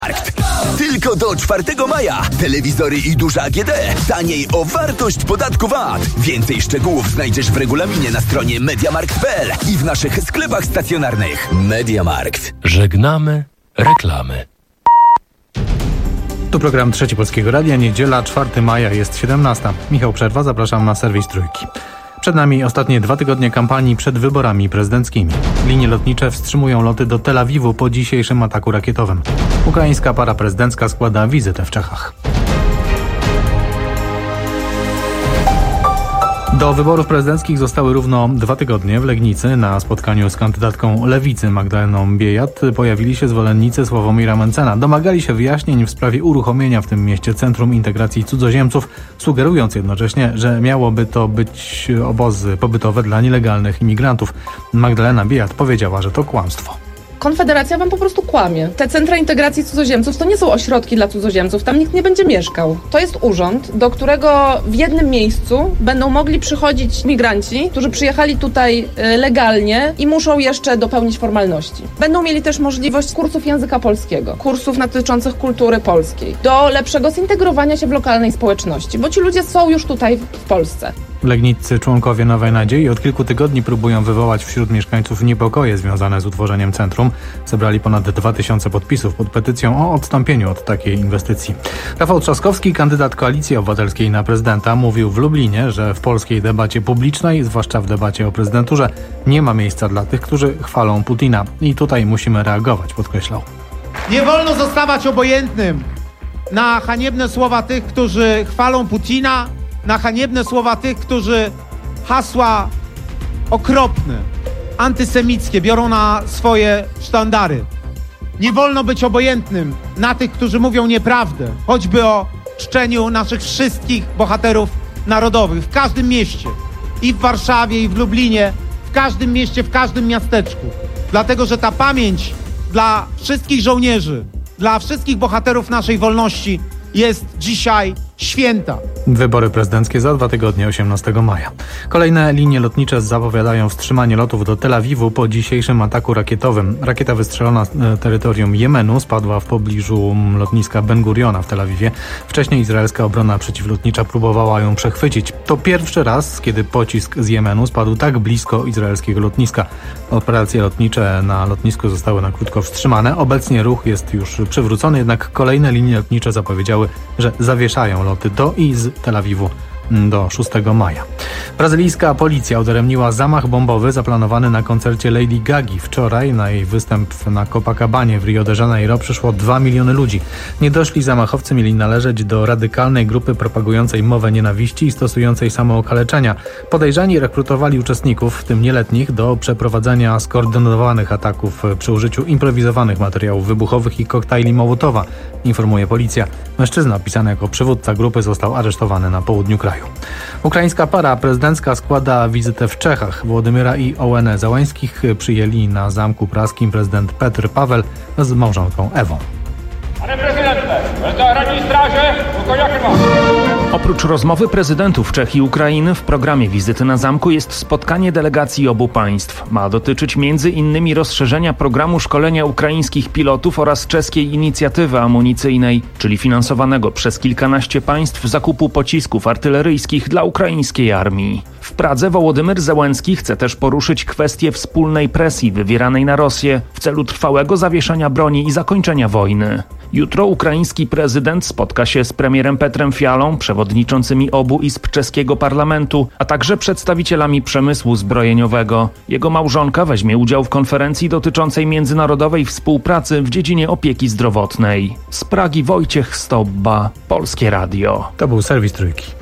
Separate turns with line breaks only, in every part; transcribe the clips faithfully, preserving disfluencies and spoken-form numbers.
Tylko do czwartego maja. Telewizory i duże A G D. Taniej o wartość podatku V A T. Więcej szczegółów znajdziesz w regulaminie na stronie mediamarkt kropka p l i w naszych sklepach stacjonarnych. Mediamarkt.
Żegnamy reklamy.
Tu program Trzeci Polskiego Radia. Niedziela, czwartego maja, jest siedemnasta. Michał Przerwa, zapraszam na serwis Trójki. Przed nami ostatnie dwa tygodnie kampanii przed wyborami prezydenckimi. Linie lotnicze wstrzymują loty do Tel Awiwu po dzisiejszym ataku rakietowym. Ukraińska para prezydencka składa wizytę w Czechach. Do wyborów prezydenckich zostały równo dwa tygodnie. W Legnicy na spotkaniu z kandydatką Lewicy Magdaleną Biejat pojawili się zwolennicy Sławomira Mentzena. Domagali się wyjaśnień w sprawie uruchomienia w tym mieście Centrum Integracji Cudzoziemców, sugerując jednocześnie, że miałoby to być obozy pobytowe dla nielegalnych imigrantów. Magdalena Biejat powiedziała, że to kłamstwo.
Konfederacja wam po prostu kłamie. Te centra integracji cudzoziemców to nie są ośrodki dla cudzoziemców, tam nikt nie będzie mieszkał. To jest urząd, do którego w jednym miejscu będą mogli przychodzić migranci, którzy przyjechali tutaj legalnie i muszą jeszcze dopełnić formalności. Będą mieli też możliwość kursów języka polskiego, kursów dotyczących kultury polskiej, do lepszego zintegrowania się w lokalnej społeczności, bo ci ludzie są już tutaj w Polsce.
Legniccy członkowie Nowej Nadziei od kilku tygodni próbują wywołać wśród mieszkańców niepokoje związane z utworzeniem centrum. Zebrali ponad dwa tysiące podpisów pod petycją o odstąpieniu od takiej inwestycji. Rafał Trzaskowski, kandydat Koalicji Obywatelskiej na prezydenta, mówił w Lublinie, że w polskiej debacie publicznej, zwłaszcza w debacie o prezydenturze, nie ma miejsca dla tych, którzy chwalą Putina. I tutaj musimy reagować, podkreślał.
Nie wolno zostawać obojętnym na haniebne słowa tych, którzy chwalą Putina, na haniebne słowa tych, którzy hasła okropne, antysemickie biorą na swoje sztandary. Nie wolno być obojętnym na tych, którzy mówią nieprawdę, choćby o czczeniu naszych wszystkich bohaterów narodowych w każdym mieście, i w Warszawie, i w Lublinie, w każdym mieście, w każdym miasteczku. Dlatego, że ta pamięć dla wszystkich żołnierzy, dla wszystkich bohaterów naszej wolności jest dzisiaj święta.
Wybory prezydenckie za dwa tygodnie, osiemnastego maja. Kolejne linie lotnicze zapowiadają wstrzymanie lotów do Tel Awiwu po dzisiejszym ataku rakietowym. Rakieta wystrzelona z terytorium Jemenu spadła w pobliżu lotniska Ben Guriona w Tel Awiwie. Wcześniej izraelska obrona przeciwlotnicza próbowała ją przechwycić. To pierwszy raz, kiedy pocisk z Jemenu spadł tak blisko izraelskiego lotniska. Operacje lotnicze na lotnisku zostały na krótko wstrzymane. Obecnie ruch jest już przywrócony, jednak kolejne linie lotnicze zapowiedziały, że zawieszają loty do i z Tel Awiwu do szóstego maja. Brazylijska policja udaremniła zamach bombowy zaplanowany na koncercie Lady Gagi. Wczoraj na jej występ na Copacabanie w Rio de Janeiro przyszło dwa miliony ludzi. Niedoszli zamachowcy mieli należeć do radykalnej grupy propagującej mowę nienawiści i stosującej samookaleczenia. Podejrzani rekrutowali uczestników, w tym nieletnich, do przeprowadzenia skoordynowanych ataków przy użyciu improwizowanych materiałów wybuchowych i koktajli Mołotowa, informuje policja. Mężczyzna opisany jako przywódca grupy został aresztowany na południu kraju. Ukraińska para prezydencka składa wizytę w Czechach. Władimira i Ołenę Załęskich przyjęli na Zamku Praskim prezydent Petr Paweł z małżonką Ewą.
Panie prezydencie, Zaradni Straży, jakie ma?
Oprócz rozmowy prezydentów Czech i Ukrainy w programie wizyty na zamku jest spotkanie delegacji obu państw. Ma dotyczyć między innymi rozszerzenia programu szkolenia ukraińskich pilotów oraz czeskiej inicjatywy amunicyjnej, czyli finansowanego przez kilkanaście państw zakupu pocisków artyleryjskich dla ukraińskiej armii. W Pradze Wołodymyr Zełenski chce też poruszyć kwestię wspólnej presji wywieranej na Rosję w celu trwałego zawieszenia broni i zakończenia wojny. Jutro ukraiński prezydent spotka się z premierem Petrem Fialą, przewodniczącymi obu izb czeskiego parlamentu, a także przedstawicielami przemysłu zbrojeniowego. Jego małżonka weźmie udział w konferencji dotyczącej międzynarodowej współpracy w dziedzinie opieki zdrowotnej. Z Pragi Wojciech Stobba, Polskie Radio.
To był serwis Trójki.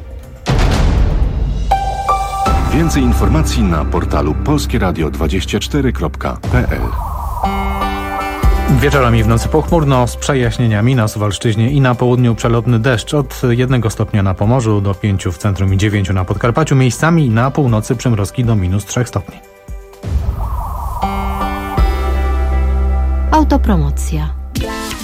Więcej informacji na portalu polskieradio dwadzieścia cztery kropka p l.
Wieczorem i w nocy pochmurno z przejaśnieniami na Suwalszczyźnie i na południu przelotny deszcz od jednego stopnia na Pomorzu do pięciu w centrum i dziewięciu na Podkarpaciu. Miejscami na północy przymrozki do minus trzech stopni.
Autopromocja.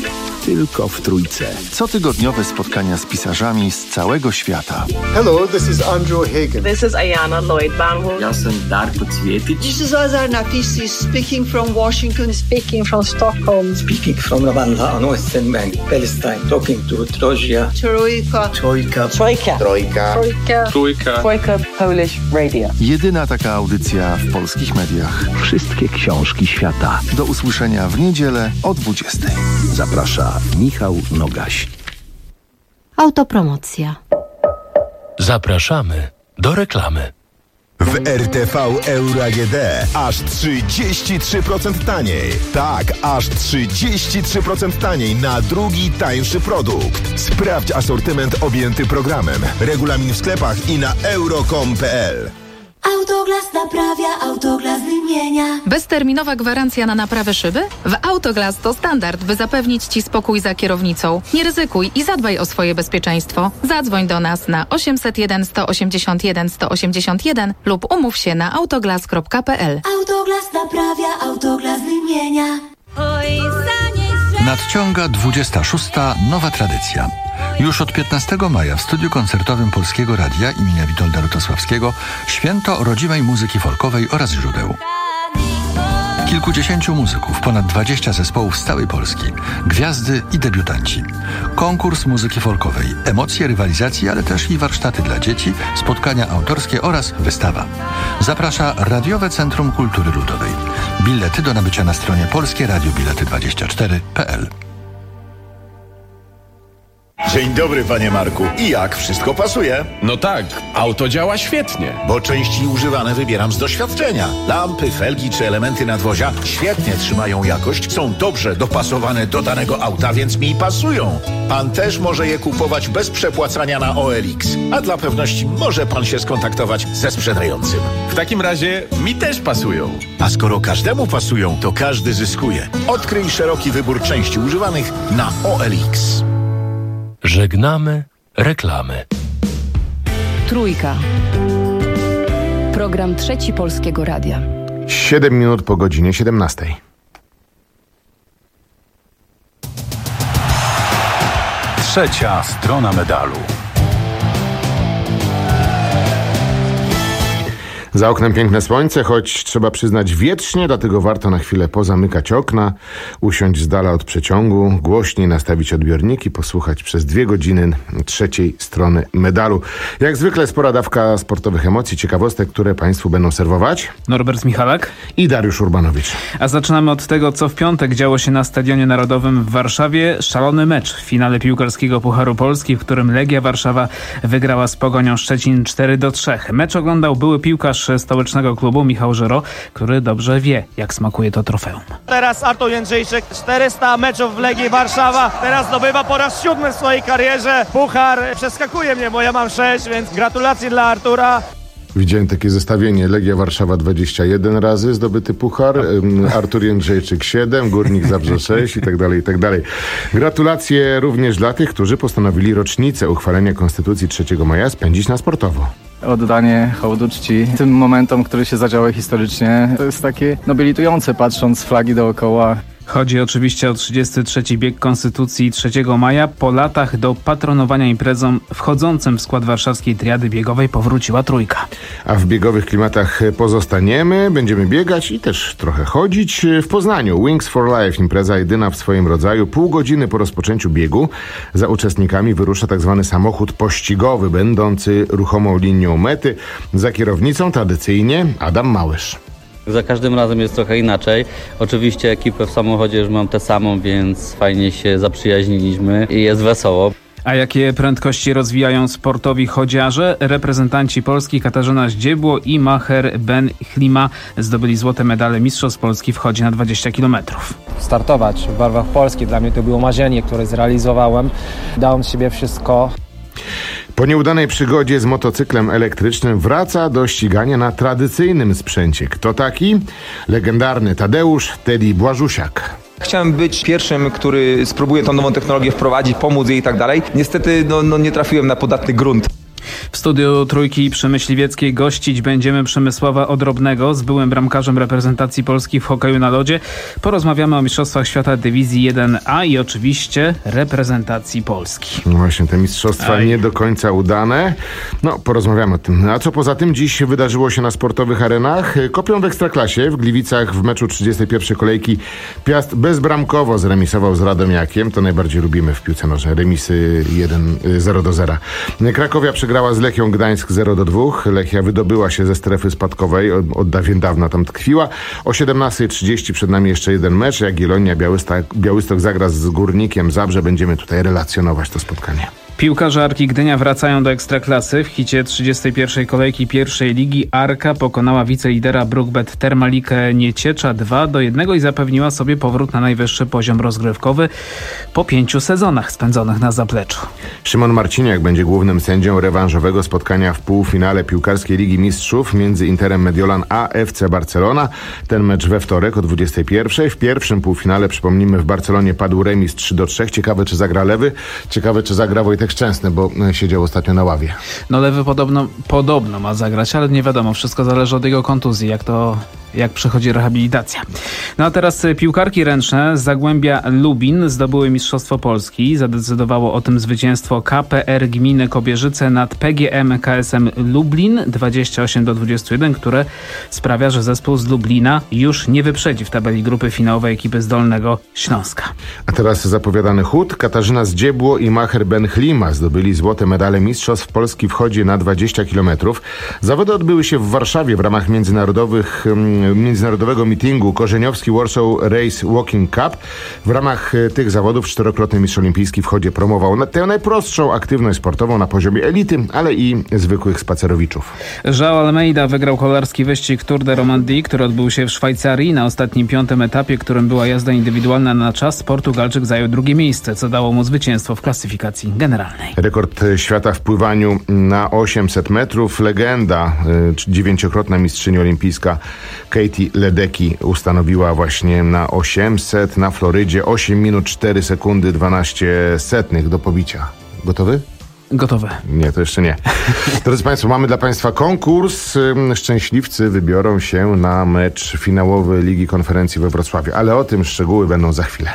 tylko w Trójce.
Cotygodniowe spotkania z pisarzami z całego świata.
Hello, this is Andrew Hagen.
This is Ayana Lloyd-Banwell.
Ja jestem Darko Cwietić.
This is Azar Nafisi speaking from Washington, speaking from Stockholm,
speaking from Ramallah, North Bank, Palestine, talking to Troja.
Trójka.
Trójka.
Trójka.
Trójka.
Trójka.
Trójka.
Trójka Polish Radio.
Jedyna taka audycja w polskich mediach.
Wszystkie książki świata.
Do usłyszenia w niedzielę o dwudziestej.
Zaprasza Michał Nogaś.
Autopromocja.
Zapraszamy do reklamy.
W R T V Euro A G D aż trzydzieści trzy procent taniej. Tak, aż trzydzieści trzy procent taniej na drugi tańszy produkt. Sprawdź asortyment objęty programem. Regulamin w sklepach i na euro kropka com kropka p l.
Autoglas naprawia, Autoglas wymienia.
Bezterminowa gwarancja na naprawę szyby? W Autoglas to standard, by zapewnić Ci spokój za kierownicą. Nie ryzykuj i zadbaj o swoje bezpieczeństwo. Zadzwoń do nas na osiemset jeden sto osiemdziesiąt jeden sto osiemdziesiąt jeden lub umów się na autoglas kropka p l.
Autoglas naprawia, Autoglas wymienia. Oj,
Nadciąga dwudziesta szósta nowa tradycja. Już od piętnastego maja w studiu koncertowym Polskiego Radia imienia Witolda Lutosławskiego święto rodzimej muzyki folkowej oraz źródeł. Kilkudziesięciu muzyków, ponad dwadzieścia zespołów z całej Polski, gwiazdy i debiutanci. Konkurs muzyki folkowej, emocje rywalizacji, ale też i warsztaty dla dzieci, spotkania autorskie oraz wystawa. Zaprasza Radiowe Centrum Kultury Ludowej. Bilety do nabycia na stronie polskie radio bilety dwadzieścia cztery kropka p l.
Dzień dobry, panie Marku. I jak? Wszystko pasuje?
No tak, auto działa świetnie.
Bo części używane wybieram z doświadczenia. Lampy, felgi czy elementy nadwozia świetnie trzymają jakość, są dobrze dopasowane do danego auta, więc mi pasują. Pan też może je kupować bez przepłacania na O L X. A dla pewności może pan się skontaktować ze sprzedającym.
W takim razie mi też pasują.
A skoro każdemu pasują, to każdy zyskuje. Odkryj szeroki wybór części używanych na O L X.
Żegnamy reklamy.
Trójka. Program Trzeci Polskiego Radia.
Siedem minut po godzinie siedemnastej.
Trzecia strona medalu.
Za oknem piękne słońce, choć trzeba przyznać wietrznie, dlatego warto na chwilę pozamykać okna, usiąść z dala od przeciągu, głośniej nastawić odbiorniki, posłuchać przez dwie godziny trzeciej strony medalu. Jak zwykle spora dawka sportowych emocji, ciekawostek, które Państwu będą serwować
Norbert Michalak
i Dariusz Urbanowicz.
A zaczynamy od tego, co w piątek działo się na Stadionie Narodowym w Warszawie. Szalony mecz w finale piłkarskiego Pucharu Polski, w którym Legia Warszawa wygrała z Pogonią Szczecin cztery do trzech. Mecz oglądał były piłkarz stołecznego klubu Michał Żyro, który dobrze wie, jak smakuje to trofeum.
Teraz Artur Jędrzejczyk, czterysta meczów w Legii Warszawa, teraz zdobywa po raz siódmy w swojej karierze puchar. Przeskakuje mnie, bo ja mam sześć, więc gratulacje dla Artura.
Widziałem takie zestawienie. Legia Warszawa dwadzieścia jeden razy zdobyty puchar, Artur Jędrzejczyk siedem, Górnik Zabrze sześć i tak dalej, i tak dalej. Gratulacje również dla tych, którzy postanowili rocznicę uchwalenia Konstytucji trzeciego maja spędzić na sportowo.
Oddanie hołdu czci tym momentom, które się zadziały historycznie, to jest takie nobilitujące, patrząc flagi dookoła.
Chodzi oczywiście o trzydziesty trzeci bieg Konstytucji trzeciego maja. Po latach do patronowania imprezom wchodzącym w skład warszawskiej triady biegowej powróciła Trójka.
A w biegowych klimatach pozostaniemy, będziemy biegać i też trochę chodzić. W Poznaniu Wings for Life, impreza jedyna w swoim rodzaju. Pół godziny po rozpoczęciu biegu za uczestnikami wyrusza tak zwany samochód pościgowy, będący ruchomą linią mety. Za kierownicą tradycyjnie Adam Małysz.
Za każdym razem jest trochę inaczej. Oczywiście ekipę w samochodzie już mam tę samą, więc fajnie się zaprzyjaźniliśmy i jest wesoło.
A jakie prędkości rozwijają sportowi chodziarze? Reprezentanci Polski Katarzyna Zdziebło i Maher Ben Chlima zdobyli złote medale Mistrzostw Polski w chodzie na dwadzieścia kilometrów.
Startować w barwach Polski dla mnie to było marzenie, które zrealizowałem. Dałem z siebie wszystko.
Po nieudanej przygodzie z motocyklem elektrycznym wraca do ścigania na tradycyjnym sprzęcie. Kto taki? Legendarny Tadeusz Teddy Błażusiak.
Chciałem być pierwszym, który spróbuje tą nową technologię wprowadzić, pomóc jej i tak dalej. Niestety no, no nie trafiłem na podatny grunt.
W studiu Trójki przy Myśliwieckiej gościć będziemy Przemysława Odrobnego z byłym bramkarzem reprezentacji Polski w hokeju na lodzie. Porozmawiamy o Mistrzostwach Świata Dywizji jeden A i oczywiście reprezentacji Polski.
No właśnie, te mistrzostwa Aj. nie do końca udane. No, porozmawiamy o tym. A co poza tym dziś wydarzyło się na sportowych arenach? Kopią w Ekstraklasie. W Gliwicach w meczu trzydziestej pierwszej kolejki Piast bezbramkowo zremisował z Radomiakiem. To najbardziej lubimy w piłce nożnej. Remisy jeden zero do zera. Krakowia przegrała z Lechią Gdańsk zero do dwóch. Lechia wydobyła się ze strefy spadkowej. Od, od dawien dawna tam tkwiła. O siedemnasta trzydzieści przed nami jeszcze jeden mecz. Jagiellonia Białystok, Białystok zagra z Górnikiem Zabrze. Będziemy tutaj relacjonować to spotkanie.
Piłkarze Arki Gdynia wracają do Ekstraklasy. W hicie trzydziestej pierwszej kolejki pierwszej ligi Arka pokonała wicelidera Brookbet Termalikę Nieciecza dwa do jednego i zapewniła sobie powrót na najwyższy poziom rozgrywkowy po pięciu sezonach spędzonych na zapleczu.
Szymon Marciniak będzie głównym sędzią rewanżowego spotkania w półfinale piłkarskiej Ligi Mistrzów między Interem Mediolan a F C Barcelona. Ten mecz we wtorek o dwudziestej pierwszej. W pierwszym półfinale, przypomnijmy, w Barcelonie padł remis trzy do trzech. Ciekawe, czy zagra Lewy. Ciekawe, czy zagra Wojtek Szczęsny, bo siedział ostatnio na ławie.
No Lewy podobno, podobno ma zagrać, ale nie wiadomo. Wszystko zależy od jego kontuzji, jak to, jak przechodzi rehabilitacja. No a teraz piłkarki ręczne z Zagłębia Lubin zdobyły Mistrzostwo Polski. Zadecydowało o tym zwycięstwo K P R Gminy Kobierzyce nad P G M K S M Lublin dwadzieścia osiem do dwudziestu jeden, które sprawia, że zespół z Lublina już nie wyprzedzi w tabeli grupy finałowej ekipy z Dolnego Śląska.
A teraz zapowiadany chód. Katarzyna Zdziebło i Maher Ben Chlima zdobyli złote medale Mistrzostw Polski w chodzie na dwadzieścia kilometrów. Zawody odbyły się w Warszawie w ramach międzynarodowych, międzynarodowego meetingu Korzeniowski Warsaw Race Walking Cup. W ramach tych zawodów czterokrotny mistrz olimpijski w chodzie promował tę najprostszą aktywność sportową na poziomie elity, ale i zwykłych spacerowiczów.
João Almeida wygrał kolarski wyścig Tour de Romandie, który odbył się w Szwajcarii. Na ostatnim piątym etapie, którym była jazda indywidualna na czas, Portugalczyk zajął drugie miejsce, co dało mu zwycięstwo w klasyfikacji generalnej.
Rekord świata w pływaniu na osiemset metrów. Legenda, dziewięciokrotna mistrzyni olimpijska Katie Ledecky ustanowiła właśnie na osiemset na Florydzie osiem minut cztery sekundy dwanaście setnych do pobicia. Gotowy?
Gotowe.
Nie, to jeszcze nie. Drodzy Państwo, mamy dla Państwa konkurs. Szczęśliwcy wybiorą się na mecz finałowy Ligi Konferencji we Wrocławiu, ale o tym szczegóły będą za chwilę.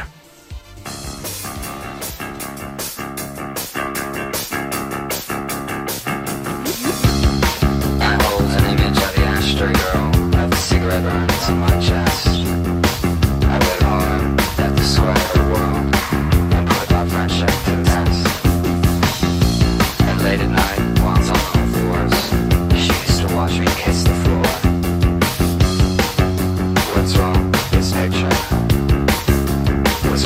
What's wrong? It's nature.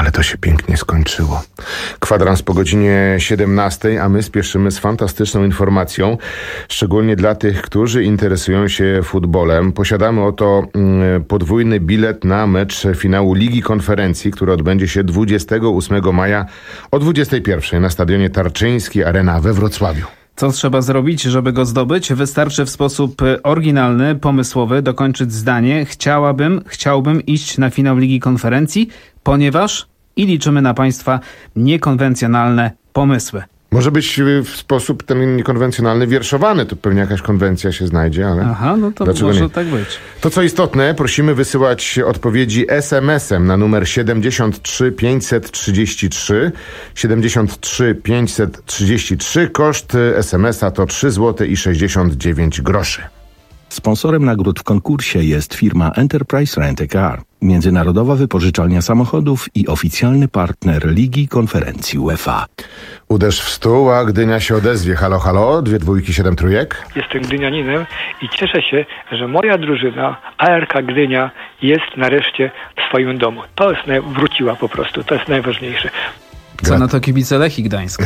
ale to się pięknie skończyło. Kwadrans po godzinie siedemnastej, a my spieszymy z fantastyczną informacją, szczególnie dla tych, którzy interesują się futbolem. Posiadamy oto mm, podwójny bilet na mecz finału Ligi Konferencji, który odbędzie się dwudziestego ósmego maja o dwudziestej pierwszej na stadionie Tarczyński Arena we Wrocławiu.
Co trzeba zrobić, żeby go zdobyć? Wystarczy w sposób oryginalny, pomysłowy dokończyć zdanie: chciałabym, chciałbym iść na finał Ligi Konferencji, ponieważ i liczymy na Państwa niekonwencjonalne pomysły.
Może być w sposób ten niekonwencjonalny wierszowany, to pewnie jakaś konwencja się znajdzie, ale...
Aha, no to
dlaczego
może
nie?
tak być.
To co istotne, prosimy wysyłać odpowiedzi es em esem na numer siedemdziesiąt trzy pięćset trzydzieści trzy. siedemdziesiąt trzy pięćset trzydzieści trzy. Koszt es em esa to trzy złote i sześćdziesiąt dziewięć groszy.
Sponsorem nagród w konkursie jest firma Enterprise Rent a Car, międzynarodowa wypożyczalnia samochodów i oficjalny partner Ligi Konferencji UEFA.
Uderz w stół, a Gdynia się odezwie. Halo, halo, dwie dwójki, siedem trójek.
Jestem gdynianinem i cieszę się, że moja drużyna A R K Gdynia jest nareszcie w swoim domu. To jest, wróciła po prostu, to jest najważniejsze.
Co na to kibice Lechii Gdańsk?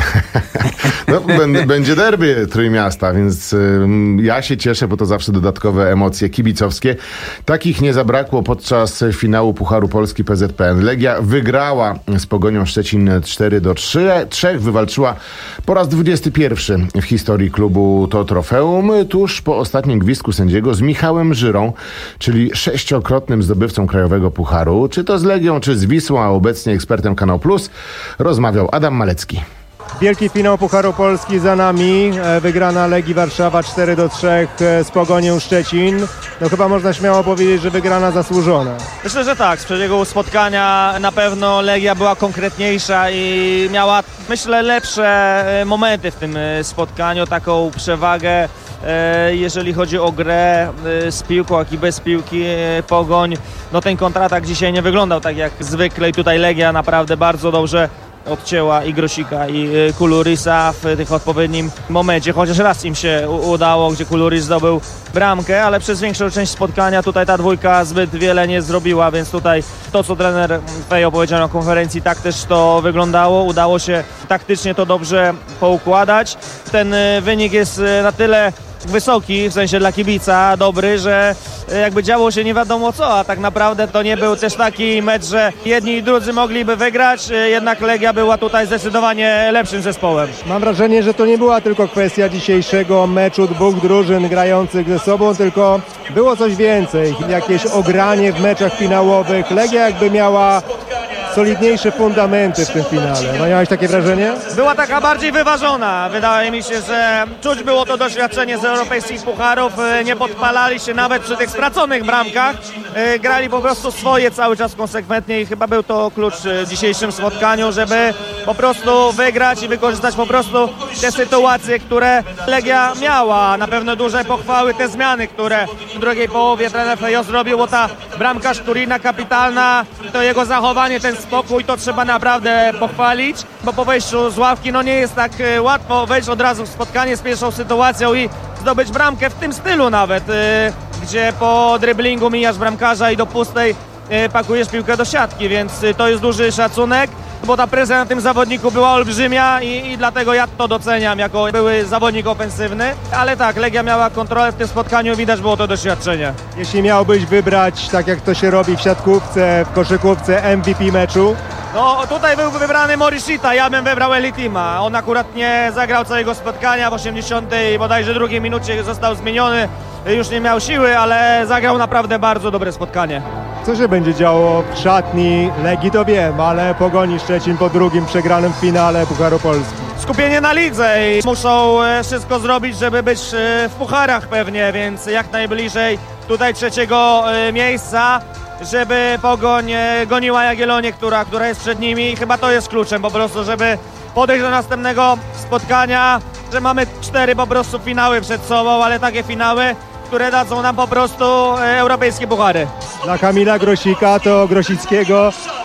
No, b- będzie derby Trójmiasta, więc y, ja się cieszę, bo to zawsze dodatkowe emocje kibicowskie. Takich nie zabrakło podczas finału Pucharu Polski P Z P N. Legia wygrała z Pogonią Szczecin cztery do trzech. Wywalczyła po raz dwudziesty pierwszy w historii klubu to trofeum, tuż po ostatnim gwizdku sędziego z Michałem Żyrą, czyli sześciokrotnym zdobywcą krajowego pucharu. Czy to z Legią, czy z Wisłą, a obecnie ekspertem Kanał Plus, rozmawiał Adam Malecki.
Wielki finał Pucharu Polski za nami. Wygrana Legii Warszawa cztery do trzech z Pogonią Szczecin. No chyba można śmiało powiedzieć, że wygrana zasłużona.
Myślę, że tak. Z przebiegu spotkania na pewno Legia była konkretniejsza i miała, myślę, lepsze momenty w tym spotkaniu, taką przewagę, jeżeli chodzi o grę z piłką, jak i bez piłki. Pogoń, no ten kontratak dzisiaj nie wyglądał tak jak zwykle i tutaj Legia naprawdę bardzo dobrze odcięła i Grosika, i Kulurysa w tych odpowiednim momencie. Chociaż raz im się udało, gdzie Kulurys zdobył bramkę, ale przez większą część spotkania tutaj ta dwójka zbyt wiele nie zrobiła, więc tutaj to, co trener Fejo powiedział na konferencji, tak też to wyglądało. Udało się taktycznie to dobrze poukładać. Ten wynik jest na tyle wysoki, w sensie dla kibica, dobry, że jakby działo się nie wiadomo co, a tak naprawdę to nie był też taki mecz, że jedni i drudzy mogliby wygrać, jednak Legia była tutaj zdecydowanie lepszym zespołem.
Mam wrażenie, że to nie była tylko kwestia dzisiejszego meczu dwóch drużyn grających ze sobą, tylko było coś więcej, jakieś ogranie w meczach finałowych. Legia jakby miała solidniejsze fundamenty w tym finale. No, miałeś takie wrażenie?
Była taka bardziej wyważona. Wydaje mi się, że czuć było to doświadczenie z europejskich pucharów. Nie podpalali się nawet przy tych straconych bramkach. Grali po prostu swoje cały czas konsekwentnie i chyba był to klucz w dzisiejszym spotkaniu, żeby po prostu wygrać i wykorzystać po prostu te sytuacje, które Legia miała. Na pewno duże pochwały, te zmiany, które w drugiej połowie trener Fejo zrobił, bo ta bramka Szturina kapitalna, to jego zachowanie, ten spokój, to trzeba naprawdę pochwalić, bo po wejściu z ławki no nie jest tak łatwo wejść od razu w spotkanie z pierwszą sytuacją i zdobyć bramkę w tym stylu nawet, gdzie po driblingu mijasz bramkarza i do pustej pakujesz piłkę do siatki, więc to jest duży szacunek, bo ta presja na tym zawodniku była olbrzymia i, i dlatego ja to doceniam jako były zawodnik ofensywny, ale tak, Legia miała kontrolę w tym spotkaniu, widać było to doświadczenie.
Jeśli miałbyś wybrać, tak jak to się robi w siatkówce, w koszykówce, M V P meczu?
No tutaj był wybrany Morishita, ja bym wybrał Elitima. On akurat nie zagrał całego spotkania, w osiemdziesiątej bodajże drugiej minucie został zmieniony, już nie miał siły, ale zagrał naprawdę bardzo dobre spotkanie.
Co się będzie działo w szatni Legii, to wiem, ale Pogoni Szczecin po drugim przegranym finale Pucharu Polski.
Skupienie na lidze i muszą wszystko zrobić, żeby być w pucharach pewnie, więc jak najbliżej tutaj trzeciego miejsca, żeby Pogoń goniła Jagiellonię, która, która jest przed nimi i chyba to jest kluczem po prostu, żeby podejść do następnego spotkania, że mamy cztery po prostu finały przed sobą, ale takie finały, które dadzą nam po prostu europejskie puchary.
Dla Kamila Grosika to Grosickiego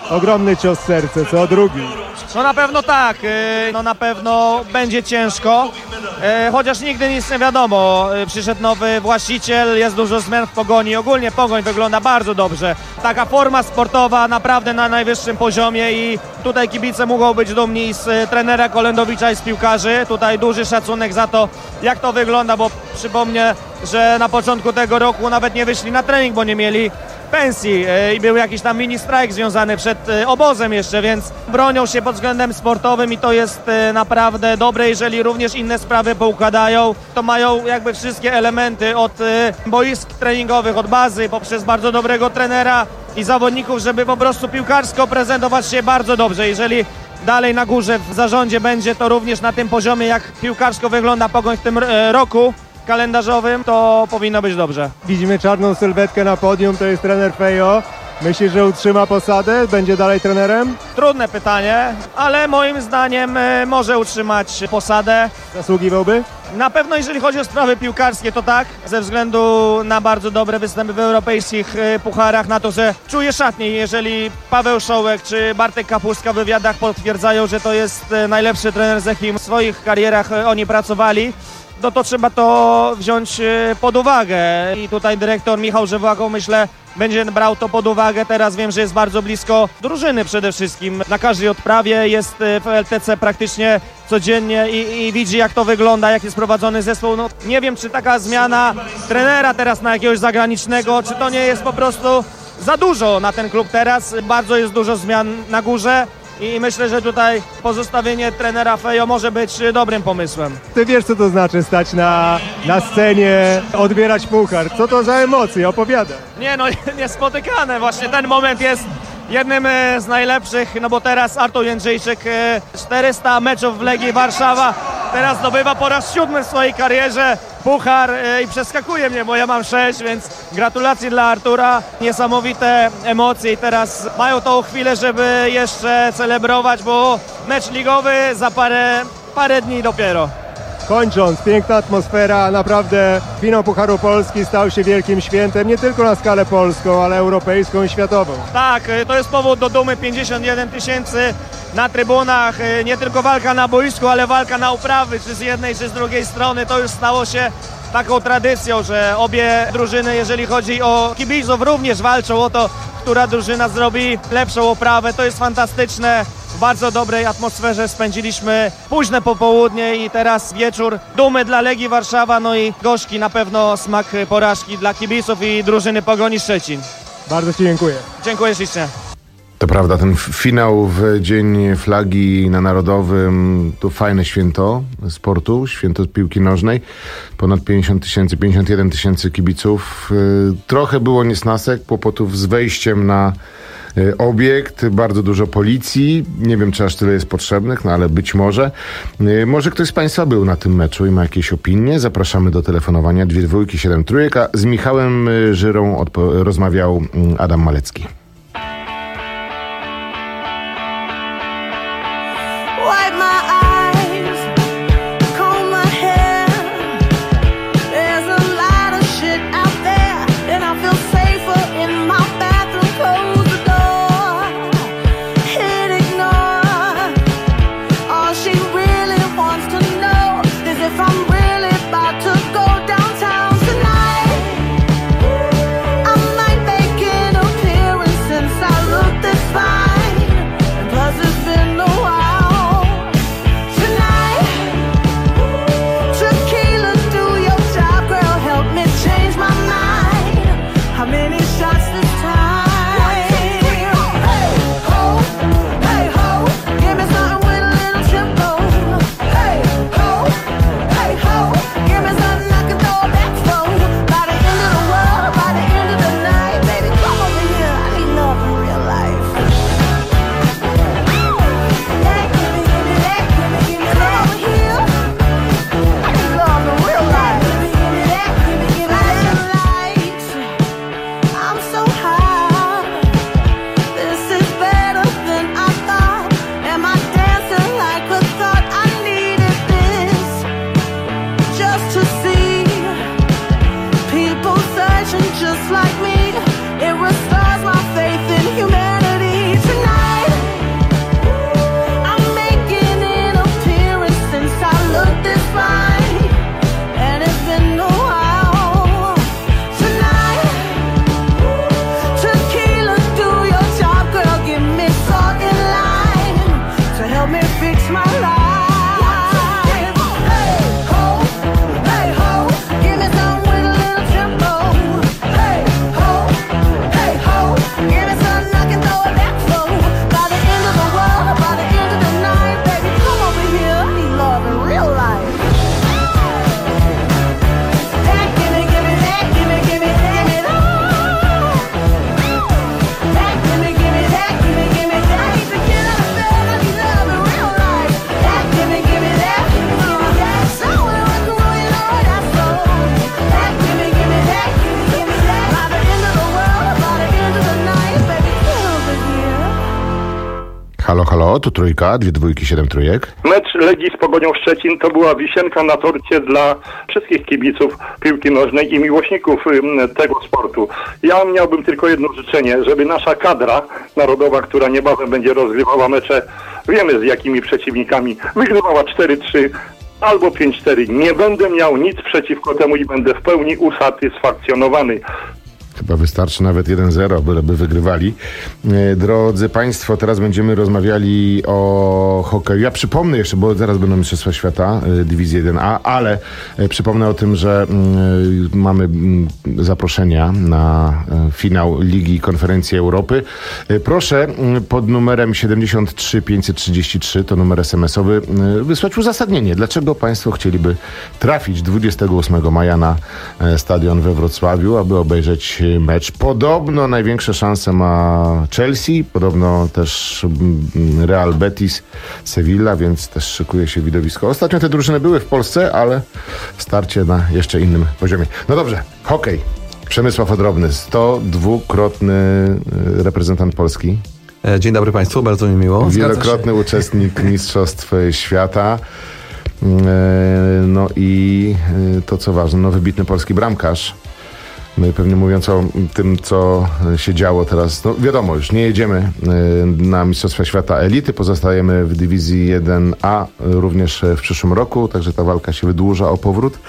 ogromny cios w serce, co drugi.
No na pewno tak, no na pewno będzie ciężko, chociaż nigdy nic nie wiadomo. Przyszedł nowy właściciel, jest dużo zmian w Pogoni, ogólnie Pogoń wygląda bardzo dobrze. Taka forma sportowa naprawdę na najwyższym poziomie i tutaj kibice mogą być dumni z trenera Kolendowicza i z piłkarzy. Tutaj duży szacunek za to, jak to wygląda, bo przypomnę, że na początku tego roku nawet nie wyszli na trening, bo nie mieli pensji i był jakiś tam mini strajk związany przed obozem jeszcze, więc bronią się pod względem sportowym i to jest naprawdę dobre. Jeżeli również inne sprawy poukładają, to mają jakby wszystkie elementy od boisk treningowych, od bazy, poprzez bardzo dobrego trenera i zawodników, żeby po prostu piłkarsko prezentować się bardzo dobrze. Jeżeli dalej na górze w zarządzie będzie to również na tym poziomie, jak piłkarsko wygląda Pogoń w tym roku kalendarzowym, to powinno być dobrze.
Widzimy czarną sylwetkę na podium, to jest trener Fejo. Myślisz, że utrzyma posadę? Będzie dalej trenerem?
Trudne pytanie, ale moim zdaniem może utrzymać posadę.
Zasługiwałby?
Na pewno jeżeli chodzi o sprawy piłkarskie, to tak, ze względu na bardzo dobre występy w europejskich pucharach, na to, że czuje szatnię. Jeżeli Paweł Szołek czy Bartek Kapustka w wywiadach potwierdzają, że to jest najlepszy trener, z jakim w swoich karierach oni pracowali, no to trzeba to wziąć pod uwagę i tutaj dyrektor Michał Żewłakow, myślę, będzie brał to pod uwagę. Teraz wiem, że jest bardzo blisko drużyny przede wszystkim. Na każdej odprawie jest w L T C praktycznie codziennie i, i widzi, jak to wygląda, jak jest prowadzony zespół. No, nie wiem, czy taka zmiana trenera teraz na jakiegoś zagranicznego, czy to nie jest po prostu za dużo na ten klub teraz. Bardzo jest dużo zmian na górze. I myślę, że tutaj pozostawienie trenera Fejo może być dobrym pomysłem.
Ty wiesz, co to znaczy stać na, na scenie, odbierać puchar. Co to za emocje? Opowiadaj.
Nie no, niespotykane. Właśnie ten moment jest jednym z najlepszych, no bo teraz Artur Jędrzejczyk czterysta meczów w Legii Warszawa. Teraz zdobywa po raz siódmy w swojej karierze puchar i przeskakuje mnie, bo ja mam sześć, więc gratulacje dla Artura. Niesamowite emocje i teraz mają tą chwilę, żeby jeszcze celebrować, bo mecz ligowy za parę, parę dni dopiero.
Kończąc, piękna atmosfera, naprawdę finał Pucharu Polski stał się wielkim świętem, nie tylko na skalę polską, ale europejską i światową.
Tak, to jest powód do dumy, pięćdziesiąt jeden tysięcy na trybunach, nie tylko walka na boisku, ale walka na uprawy, czy z jednej, czy z drugiej strony, to już stało się taką tradycją, że obie drużyny, jeżeli chodzi o kibiców, również walczą o to, która drużyna zrobi lepszą oprawę. To jest fantastyczne. W bardzo dobrej atmosferze spędziliśmy późne popołudnie i teraz wieczór dumy dla Legii Warszawa, no i gorzki na pewno smak porażki dla kibiców i drużyny Pogoni Szczecin.
Bardzo Ci dziękuję.
Dziękuję ślicznie.
To prawda, ten finał w Dzień Flagi na Narodowym to fajne święto sportu, święto piłki nożnej. Ponad pięćdziesiąt tysięcy, pięćdziesiąt jeden tysięcy kibiców. Trochę było niesnasek, kłopotów z wejściem na obiekt, bardzo dużo policji. Nie wiem, czy aż tyle jest potrzebnych, no ale być może. Może ktoś z Państwa był na tym meczu i ma jakieś opinie. Zapraszamy do telefonowania dwie dwójki, siedem trójka. Z Michałem Żyrą odpo- rozmawiał Adam Malecki. halo, tu trójka, dwie dwójki, siedem trójek.
Mecz Legii z Pogonią Szczecin to była wisienka na torcie dla wszystkich kibiców piłki nożnej i miłośników tego sportu. Ja miałbym tylko jedno życzenie, żeby nasza kadra narodowa, która niebawem będzie rozgrywała mecze, wiemy z jakimi przeciwnikami, wygrywała cztery trzy albo pięć cztery. Nie będę miał nic przeciwko temu i będę w pełni usatysfakcjonowany.
Chyba wystarczy nawet jeden zero, byleby wygrywali. Drodzy Państwo, teraz będziemy rozmawiali o hokeju. Ja przypomnę jeszcze, bo zaraz będą Mistrzostwa Świata, Dywizja jeden A, ale przypomnę o tym, że mamy zaproszenia na finał Ligi Konferencji Europy. Proszę pod numerem siedemdziesiąt trzy pięćset trzydzieści trzy, to numer es em es owy, wysłać uzasadnienie, dlaczego Państwo chcieliby trafić dwudziestego ósmego maja na stadion we Wrocławiu, aby obejrzeć mecz. Podobno największe szanse ma Chelsea, podobno też Real Betis, Sevilla, więc też szykuje się widowisko. Ostatnio te drużyny były w Polsce, ale starcie na jeszcze innym poziomie. No dobrze, hokej. Przemysław Odrobny, sto dwukrotny reprezentant Polski.
Dzień dobry Państwu, bardzo mi miło.
Wielokrotny uczestnik Mistrzostw Świata. No i to co ważne, no wybitny polski bramkarz. No i pewnie mówiąc o tym, co się działo teraz, no wiadomo, już nie jedziemy na Mistrzostwa Świata Elity, pozostajemy w Dywizji jeden A również w przyszłym roku, także ta walka się wydłuża o powrót.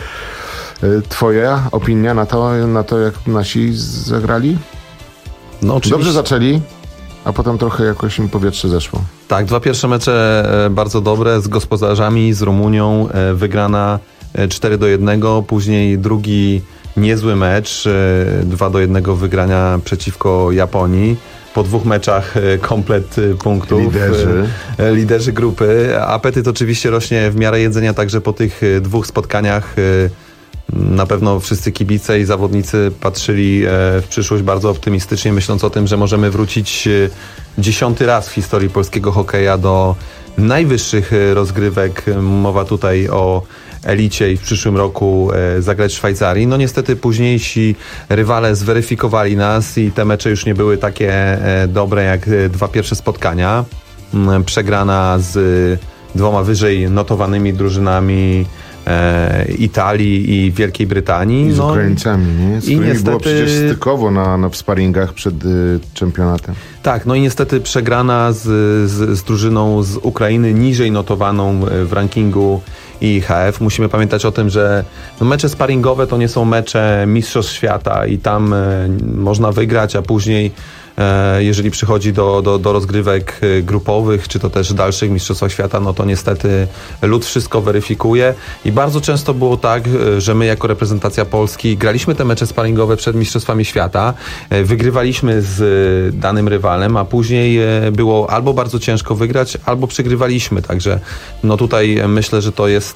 Twoja opinia na to, na to jak nasi zagrali?
No oczywiście.
Dobrze zaczęli, a potem trochę jakoś im powietrze zeszło.
Tak, dwa pierwsze mecze bardzo dobre, z gospodarzami, z Rumunią, wygrana cztery do jednego, później drugi niezły mecz, dwa do jednego wygrania przeciwko Japonii. Po dwóch meczach komplet punktów.
Liderzy.
Liderzy grupy. Apetyt oczywiście rośnie w miarę jedzenia, także po tych dwóch spotkaniach na pewno wszyscy kibice i zawodnicy patrzyli w przyszłość bardzo optymistycznie, myśląc o tym, że możemy wrócić dziesiąty raz w historii polskiego hokeja do najwyższych rozgrywek. Mowa tutaj o Elicie i w przyszłym roku e, zagrać w Szwajcarii. No niestety późniejsi rywale zweryfikowali nas i te mecze już nie były takie e, dobre jak e, dwa pierwsze spotkania. E, przegrana z e, dwoma wyżej notowanymi drużynami e, Italii i Wielkiej Brytanii.
I z
no,
Ukraińcami, nie? Z
i
którymi
niestety
było przecież stykowo na, na w sparingach przed y, czempionatem.
Tak, no i niestety przegrana z, z, z drużyną z Ukrainy, niżej notowaną w rankingu I H F. Musimy pamiętać o tym, że no mecze sparingowe to nie są mecze Mistrzostw Świata i tam e, można wygrać, a później e, jeżeli przychodzi do, do, do rozgrywek grupowych, czy to też dalszych Mistrzostwach Świata, no to niestety lud wszystko weryfikuje i bardzo często było tak, że my jako reprezentacja Polski graliśmy te mecze sparingowe przed Mistrzostwami Świata, e, wygrywaliśmy z danym rywalem, a później e, było albo bardzo ciężko wygrać, albo przegrywaliśmy, także no tutaj myślę, że to jest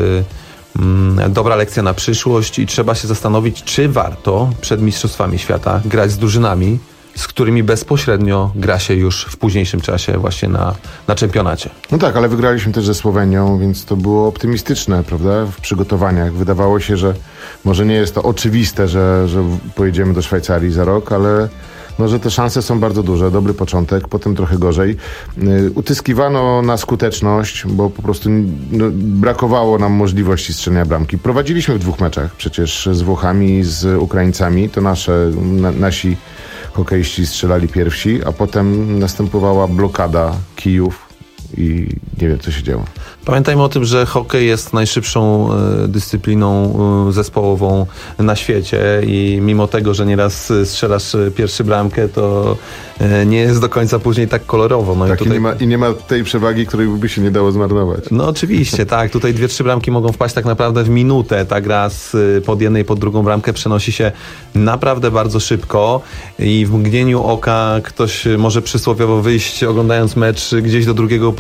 dobra lekcja na przyszłość i trzeba się zastanowić, czy warto przed Mistrzostwami Świata grać z drużynami, z którymi bezpośrednio gra się już w późniejszym czasie właśnie na, na czempionacie.
No tak, ale wygraliśmy też ze Słowenią, więc to było optymistyczne, prawda, w przygotowaniach. Wydawało się, że może nie jest to oczywiste, że, że pojedziemy do Szwajcarii za rok, ale no, że te szanse są bardzo duże. Dobry początek, potem trochę gorzej. Yy, utyskiwano na skuteczność, bo po prostu no, brakowało nam możliwości strzelenia bramki. Prowadziliśmy w dwóch meczach przecież z Włochami i z Ukraińcami. To nasze, na, nasi hokeiści strzelali pierwsi, a potem następowała blokada Kijów i nie wiem, co się działo.
Pamiętajmy o tym, że hokej jest najszybszą e, dyscypliną e, zespołową na świecie i mimo tego, że nieraz strzelasz pierwszy bramkę, to e, nie jest do końca później tak kolorowo. No
tak,
i, tutaj...
i, nie ma, i nie ma tej przewagi, której by się nie dało zmarnować.
No oczywiście, tak. Tutaj dwie, trzy bramki mogą wpaść tak naprawdę w minutę. Ta gra z, pod jednej, pod drugą bramkę przenosi się naprawdę bardzo szybko i w mgnieniu oka ktoś może przysłowiowo wyjść, oglądając mecz gdzieś do drugiego pokoju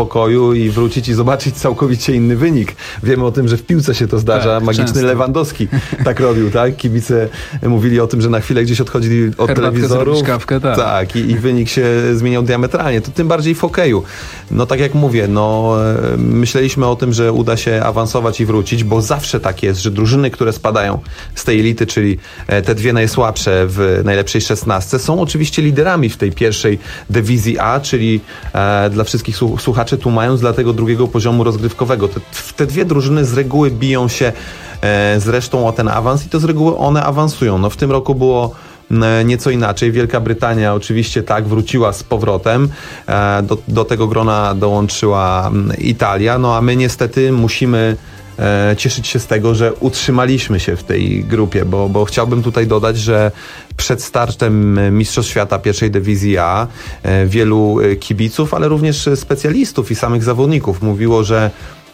pokoju i wrócić i zobaczyć całkowicie inny wynik. Wiemy o tym, że w piłce się to zdarza. Tak, magiczny często. Lewandowski tak robił, tak? Kibice mówili o tym, że na chwilę gdzieś odchodzili od
Herbatkę
telewizorów.
Kawkę, tak,
tak i, i wynik się zmieniał diametralnie. To tym bardziej w hokeju. No tak jak mówię, no myśleliśmy o tym, że uda się awansować i wrócić, bo zawsze tak jest, że drużyny, które spadają z tej elity, czyli te dwie najsłabsze w najlepszej szesnastce, są oczywiście liderami w tej pierwszej dywizji A, czyli e, dla wszystkich słuchaczy tłumacząc dla tego drugiego poziomu rozgrywkowego. Te, te dwie drużyny z reguły biją się e, zresztą o ten awans i to z reguły one awansują. No w tym roku było nieco inaczej. Wielka Brytania oczywiście tak wróciła z powrotem. Do, do tego grona dołączyła Italia, no a my niestety musimy e, cieszyć się z tego, że utrzymaliśmy się w tej grupie, bo, bo chciałbym tutaj dodać, że przed startem Mistrzostw Świata pierwszej dywizji A e, wielu kibiców, ale również specjalistów i samych zawodników mówiło, że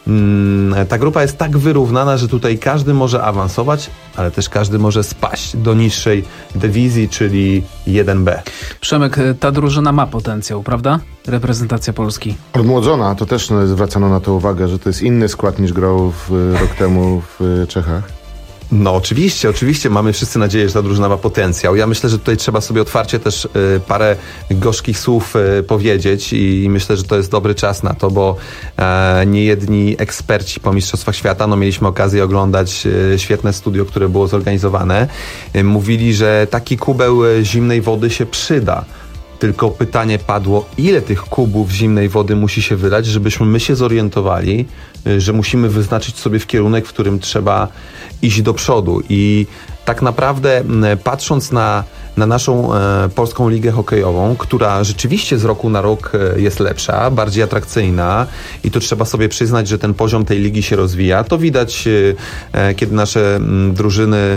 ta grupa jest tak wyrównana, że tutaj każdy może awansować, ale też każdy może spaść do niższej dywizji, czyli jeden B.
Przemek, ta drużyna ma potencjał, prawda? Reprezentacja Polski.
Odmłodzona, to też zwracano na to uwagę, że to jest inny skład niż grał w, rok temu w Czechach.
No oczywiście, oczywiście mamy wszyscy nadzieję, że ta drużyna ma potencjał. Ja myślę, że tutaj trzeba sobie otwarcie też y, parę gorzkich słów y, powiedzieć i myślę, że to jest dobry czas na to, bo e, niejedni eksperci po Mistrzostwach Świata, no mieliśmy okazję oglądać y, świetne studio, które było zorganizowane, y, mówili, że taki kubeł zimnej wody się przyda. Tylko pytanie padło, ile tych kubów zimnej wody musi się wylać, żebyśmy my się zorientowali, że musimy wyznaczyć sobie w kierunek, w którym trzeba iść do przodu. I tak naprawdę patrząc na, na naszą e, polską ligę hokejową, która rzeczywiście z roku na rok jest lepsza, bardziej atrakcyjna i to trzeba sobie przyznać, że ten poziom tej ligi się rozwija, to widać, e, kiedy nasze m, drużyny,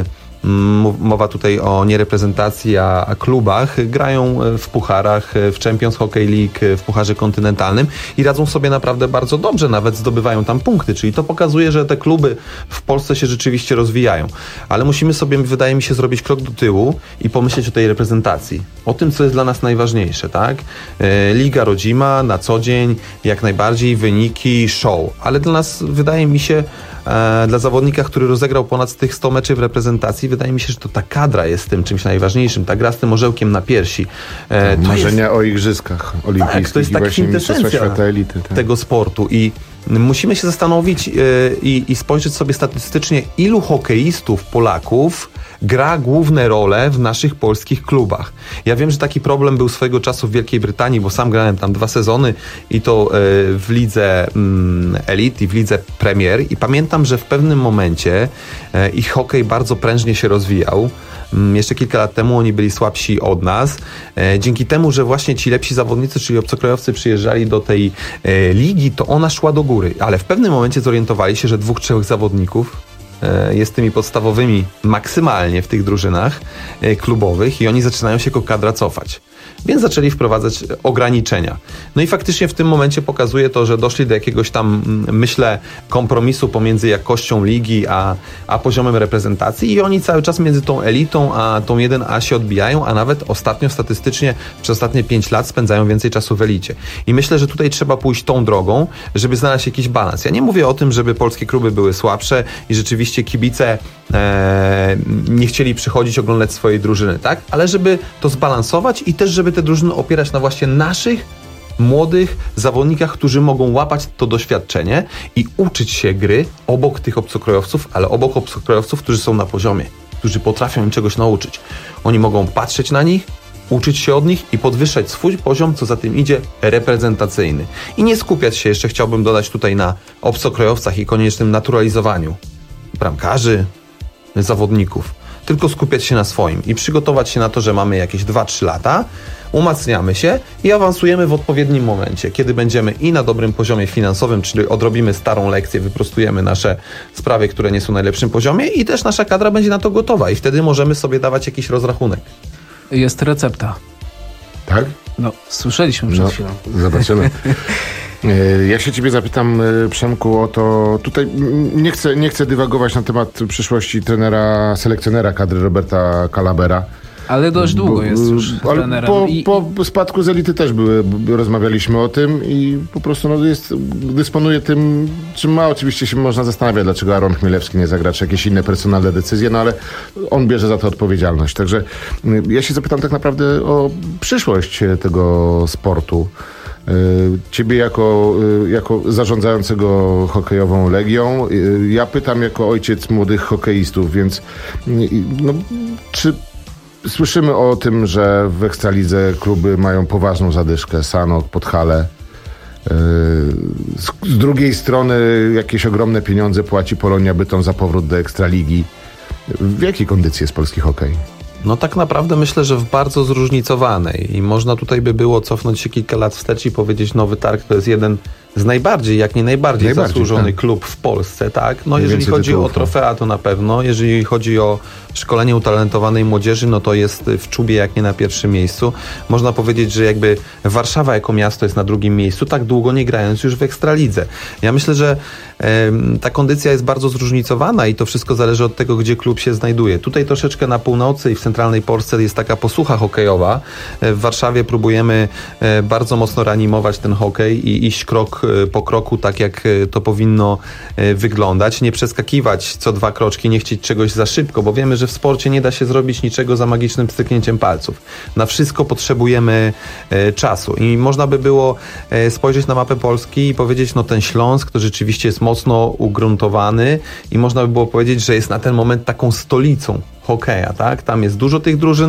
mowa tutaj o nie reprezentacji, a, a klubach, grają w pucharach, w Champions Hockey League, w pucharze kontynentalnym i radzą sobie naprawdę bardzo dobrze, nawet zdobywają tam punkty, czyli to pokazuje, że te kluby w Polsce się rzeczywiście rozwijają. Ale musimy sobie, wydaje mi się, zrobić krok do tyłu i pomyśleć o tej reprezentacji, o tym, co jest dla nas najważniejsze, tak? Liga rodzima, na co dzień, jak najbardziej, wyniki, show, ale dla nas, wydaje mi się, dla zawodnika, który rozegrał ponad tych sto meczy w reprezentacji, wydaje mi się, że to ta kadra jest tym czymś najważniejszym. Ta gra z tym orzełkiem na piersi.
E, Marzenia jest... o igrzyskach olimpijskich.
Tak, to jest tak kwintesencja elity, tak. tego sportu i musimy się zastanowić yy, i spojrzeć sobie statystycznie, ilu hokeistów Polaków gra główne role w naszych polskich klubach. Ja wiem, że taki problem był swojego czasu w Wielkiej Brytanii, bo sam grałem tam dwa sezony i to yy, w lidze yy, Elite i w lidze Premier i pamiętam, że w pewnym momencie yy, ich hokej bardzo prężnie się rozwijał. Jeszcze kilka lat temu oni byli słabsi od nas. E, dzięki temu, że właśnie ci lepsi zawodnicy, czyli obcokrajowcy przyjeżdżali do tej e, ligi, to ona szła do góry. Ale w pewnym momencie zorientowali się, że dwóch, trzech zawodników e, jest tymi podstawowymi maksymalnie w tych drużynach e, klubowych i oni zaczynają się jako kadra cofać. Więc zaczęli wprowadzać ograniczenia. No i faktycznie w tym momencie pokazuje to, że doszli do jakiegoś tam, myślę, kompromisu pomiędzy jakością ligi a, a poziomem reprezentacji i oni cały czas między tą elitą a tą jeden A się odbijają, a nawet ostatnio statystycznie przez ostatnie pięć lat spędzają więcej czasu w elicie. I myślę, że tutaj trzeba pójść tą drogą, żeby znaleźć jakiś balans. Ja nie mówię o tym, żeby polskie kluby były słabsze i rzeczywiście kibice e, nie chcieli przychodzić oglądać swojej drużyny, tak? Ale żeby to zbalansować i też, żeby te drużyny opierać na właśnie naszych młodych zawodnikach, którzy mogą łapać to doświadczenie i uczyć się gry obok tych obcokrajowców, ale obok obcokrajowców, którzy są na poziomie, którzy potrafią im czegoś nauczyć. Oni mogą patrzeć na nich, uczyć się od nich i podwyższać swój poziom, co za tym idzie, reprezentacyjny. I nie skupiać się, jeszcze chciałbym dodać tutaj na obcokrajowcach i koniecznym naturalizowaniu bramkarzy, zawodników, tylko skupiać się na swoim i przygotować się na to, że mamy jakieś dwa trzy lata, umacniamy się i awansujemy w odpowiednim momencie, kiedy będziemy i na dobrym poziomie finansowym, czyli odrobimy starą lekcję, wyprostujemy nasze sprawy, które nie są na najlepszym poziomie i też nasza kadra będzie na to gotowa i wtedy możemy sobie dawać jakiś rozrachunek.
Jest recepta.
Tak?
No, słyszeliśmy przed
no,
chwilą.
Zobaczymy. Ja się ciebie zapytam, Przemku, o to, tutaj nie chcę, nie chcę dywagować na temat przyszłości trenera, selekcjonera kadry Roberta Calabera,
Ale dość długo jest już
ale
trenerem.
Po,
I,
po spadku z elity też były, rozmawialiśmy o tym i po prostu no, jest, dysponuje tym, czym ma. Oczywiście się można zastanawiać, dlaczego Aaron Chmielewski nie zagra, czy jakieś inne personalne decyzje, no ale on bierze za to odpowiedzialność. Także ja się zapytam tak naprawdę o przyszłość tego sportu. Ciebie jako, jako zarządzającego hokejową Legią, ja pytam jako ojciec młodych hokeistów, więc no, czy słyszymy o tym, że w Ekstralidze kluby mają poważną zadyszkę, Sanok, Podhale. Z, z drugiej strony jakieś ogromne pieniądze płaci Polonia Bytom za powrót do Ekstraligi. W jakiej kondycji jest polski hokej?
No tak naprawdę myślę, że w bardzo zróżnicowanej i można tutaj by było cofnąć się kilka lat wstecz i powiedzieć, Nowy Targ to jest jeden z najbardziej, jak nie najbardziej, najbardziej zasłużony tak. klub w Polsce, tak? No jeżeli chodzi tytułów, o trofea, to na pewno. Jeżeli chodzi o szkolenie utalentowanej młodzieży, no to jest w czubie, jak nie na pierwszym miejscu. Można powiedzieć, że jakby Warszawa jako miasto jest na drugim miejscu, tak długo nie grając już w Ekstralidze. Ja myślę, że e, ta kondycja jest bardzo zróżnicowana i to wszystko zależy od tego, gdzie klub się znajduje. Tutaj troszeczkę na północy i w centralnej Polsce jest taka posłucha hokejowa. W Warszawie próbujemy e, bardzo mocno reanimować ten hokej i iść krok po kroku, tak jak to powinno wyglądać. Nie przeskakiwać co dwa kroczki, nie chcieć czegoś za szybko, bo wiemy, że w sporcie nie da się zrobić niczego za magicznym pstryknięciem palców. Na wszystko potrzebujemy czasu i można by było spojrzeć na mapę Polski i powiedzieć, no ten Śląsk to rzeczywiście jest mocno ugruntowany i można by było powiedzieć, że jest na ten moment taką stolicą hokeja, tak? Tam jest dużo tych drużyn,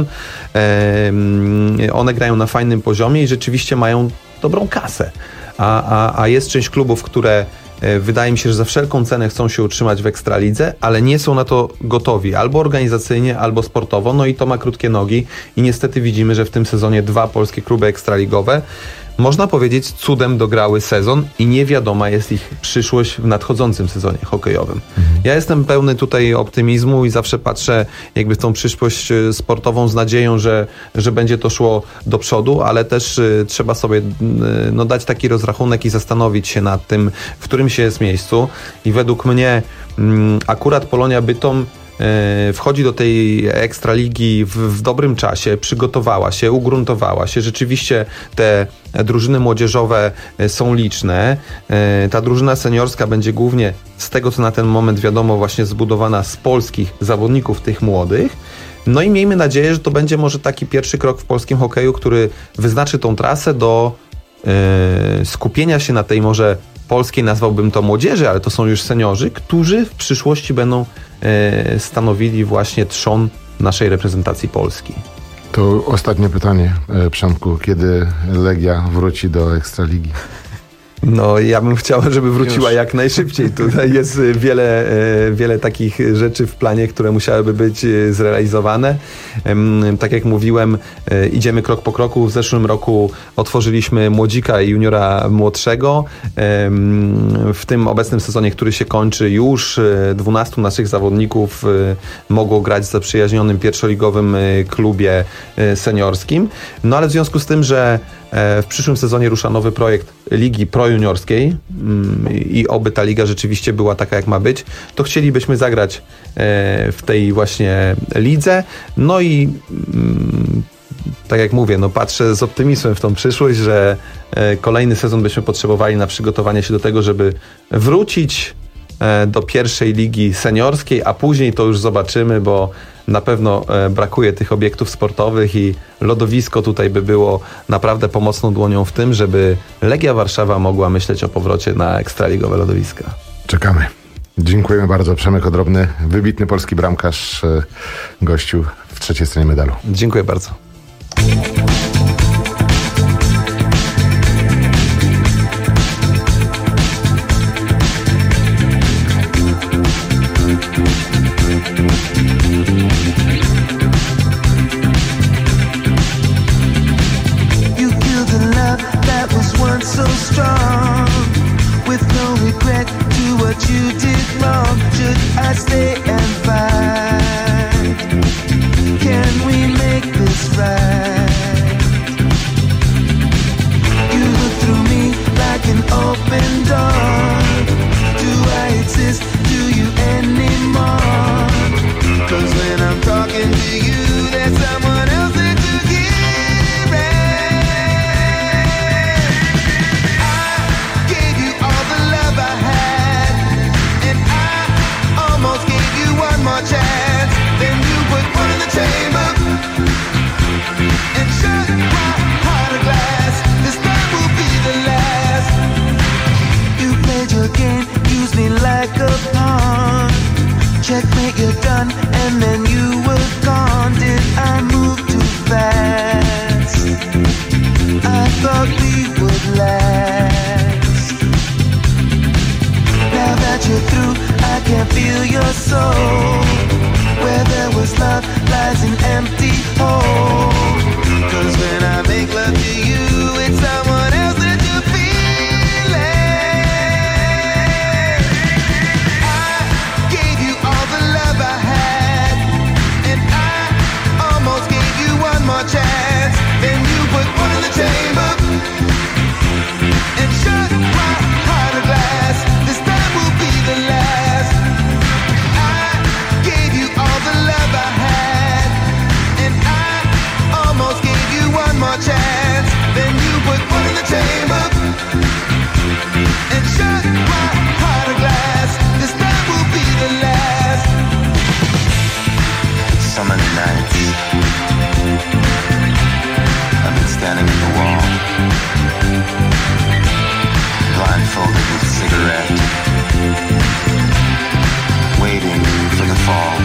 one grają na fajnym poziomie i rzeczywiście mają dobrą kasę. A, a, a jest część klubów, które e, wydaje mi się, że za wszelką cenę chcą się utrzymać w Ekstralidze, ale nie są na to gotowi, albo organizacyjnie, albo sportowo, no i to ma krótkie nogi i niestety widzimy, że w tym sezonie dwa polskie kluby ekstraligowe można powiedzieć cudem dograły sezon i nie wiadoma jest ich przyszłość w nadchodzącym sezonie hokejowym. Mhm. Ja jestem pełny tutaj optymizmu i zawsze patrzę jakby w tą przyszłość sportową z nadzieją, że, że będzie to szło do przodu, ale też y, trzeba sobie y, no, dać taki rozrachunek i zastanowić się nad tym, w którym się jest miejscu i według mnie y, akurat Polonia Bytom wchodzi do tej Ekstraligi w, w dobrym czasie, przygotowała się, ugruntowała się. Rzeczywiście te drużyny młodzieżowe są liczne. Ta drużyna seniorska będzie głównie, z tego co na ten moment wiadomo, właśnie zbudowana z polskich zawodników, tych młodych. No i miejmy nadzieję, że to będzie może taki pierwszy krok w polskim hokeju, który wyznaczy tą trasę do yy, skupienia się na tej może polskiej, nazwałbym to młodzieży, ale to są już seniorzy, którzy w przyszłości będą e, stanowili właśnie trzon naszej reprezentacji Polski.
To ostatnie pytanie, Przemku. Kiedy Legia wróci do Ekstraligi?
No, ja bym chciał, żeby wróciła Już. jak najszybciej. Tutaj jest wiele, wiele takich rzeczy w planie, które musiałyby być zrealizowane. Tak jak mówiłem, idziemy krok po kroku. W zeszłym roku otworzyliśmy młodzika i juniora młodszego. W tym obecnym sezonie, który się kończy, już dwunastu naszych zawodników mogło grać w zaprzyjaźnionym pierwszoligowym klubie seniorskim. No ale w związku z tym, że w przyszłym sezonie rusza nowy projekt Ligi Projuniorskiej i oby ta liga rzeczywiście była taka, jak ma być, to chcielibyśmy zagrać w tej właśnie lidze. No i tak jak mówię, no patrzę z optymizmem w tą przyszłość, że kolejny sezon byśmy potrzebowali na przygotowanie się do tego, żeby wrócić do pierwszej ligi seniorskiej, a później to już zobaczymy, bo na pewno brakuje tych obiektów sportowych i lodowisko tutaj by było naprawdę pomocną dłonią w tym, żeby Legia Warszawa mogła myśleć o powrocie na ekstraligowe lodowiska.
Czekamy. Dziękujemy bardzo. Przemek Odrobny, wybitny polski bramkarz, gościu w trzeciej stronie medalu.
Dziękuję bardzo.
Cause when I'm talking to you, there's someone else. checkmate, you're done, and then you were gone. Did I move too fast? I thought we would last. Now that you're through, I can feel your soul. Where there was love lies an empty hole. 'Cause when I make love to you, it's someone else that you're feeling. I gave you all the love I had, and I almost gave you one more chance. Then you put one in the chamber and shut my heart of glass. This time will be the last. I gave you all the love I had, and I almost gave you one more chance. Then you put one in the chamber and shut my heart of glass. This time will be the last. Summer nights, I've been standing at the wall, blindfolded with a cigarette, waiting for the fall.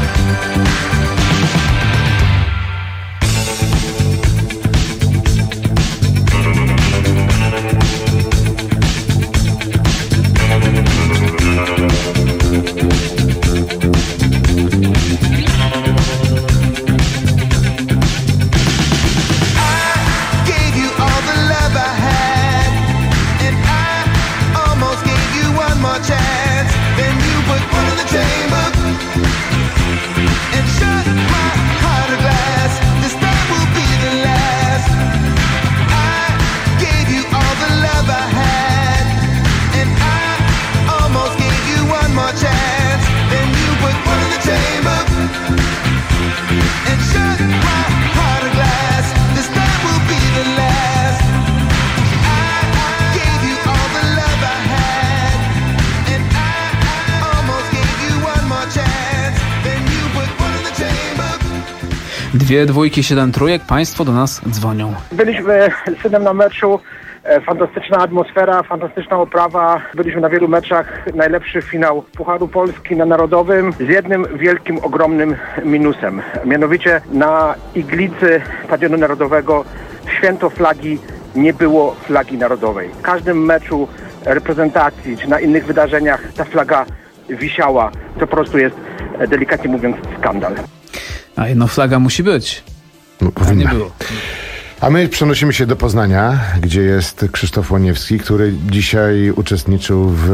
Dwie dwójki, siedem trójek. Państwo do nas dzwonią.
Byliśmy z synem na meczu. Fantastyczna atmosfera, fantastyczna oprawa. Byliśmy na wielu meczach. Najlepszy finał Pucharu Polski na Narodowym z jednym wielkim, ogromnym minusem. Mianowicie na iglicy Stadionu Narodowego w święto flagi nie było flagi narodowej. W każdym meczu reprezentacji czy na innych wydarzeniach ta flaga wisiała. To po prostu jest, delikatnie mówiąc, skandal.
A jedno flaga musi być.
No,
A nie było.
A my przenosimy się do Poznania, gdzie jest Krzysztof Łoniewski, który dzisiaj uczestniczył w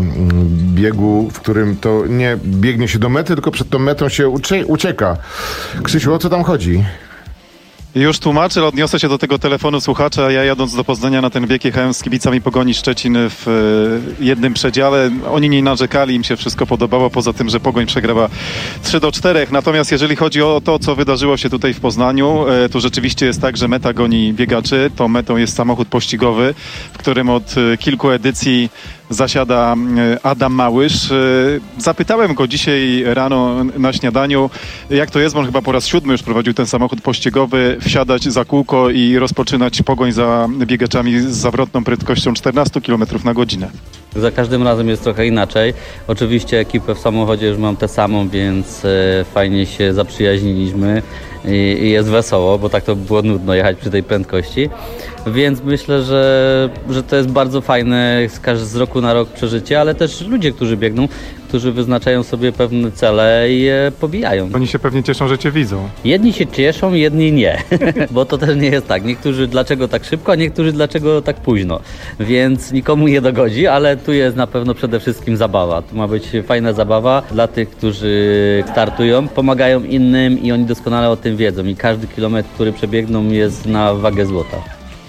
biegu, w którym to nie biegnie się do mety, tylko przed tą metą się ucieka. Krzysiu, o co tam chodzi?
Już tłumaczę, odniosę się do tego telefonu słuchacza. Ja jadąc do Poznania na ten bieg jechałem z kibicami Pogoni Szczecin w jednym przedziale. Oni nie narzekali, im się wszystko podobało, poza tym, że Pogoń przegrała trzy do czterech. Natomiast jeżeli chodzi o to, co wydarzyło się tutaj w Poznaniu, to rzeczywiście jest tak, że meta goni biegaczy. Tą metą jest samochód pościgowy, w którym od kilku edycji zasiada Adam Małysz. Zapytałem go dzisiaj rano na śniadaniu, jak to jest, bo on chyba po raz siódmy już prowadził ten samochód pościgowy, wsiadać za kółko i rozpoczynać pogoń za biegaczami z zawrotną prędkością czternaście kilometrów na godzinę.
Za każdym razem jest trochę inaczej. Oczywiście ekipę w samochodzie już mam tę samą, więc fajnie się zaprzyjaźniliśmy i, i jest wesoło, bo tak to było nudno jechać przy tej prędkości. Więc myślę, że, że to jest bardzo fajne z, z roku na rok przeżycie, ale też ludzie, którzy biegną, którzy wyznaczają sobie pewne cele i je pobijają.
Oni się pewnie cieszą, że cię widzą.
Jedni się cieszą, jedni nie, bo to też nie jest tak. Niektórzy dlaczego tak szybko, a niektórzy dlaczego tak późno. Więc nikomu nie dogodzi, ale tu jest na pewno przede wszystkim zabawa. Tu ma być fajna zabawa dla tych, którzy startują, pomagają innym i oni doskonale o tym wiedzą. I każdy kilometr, który przebiegną, jest na wagę złota.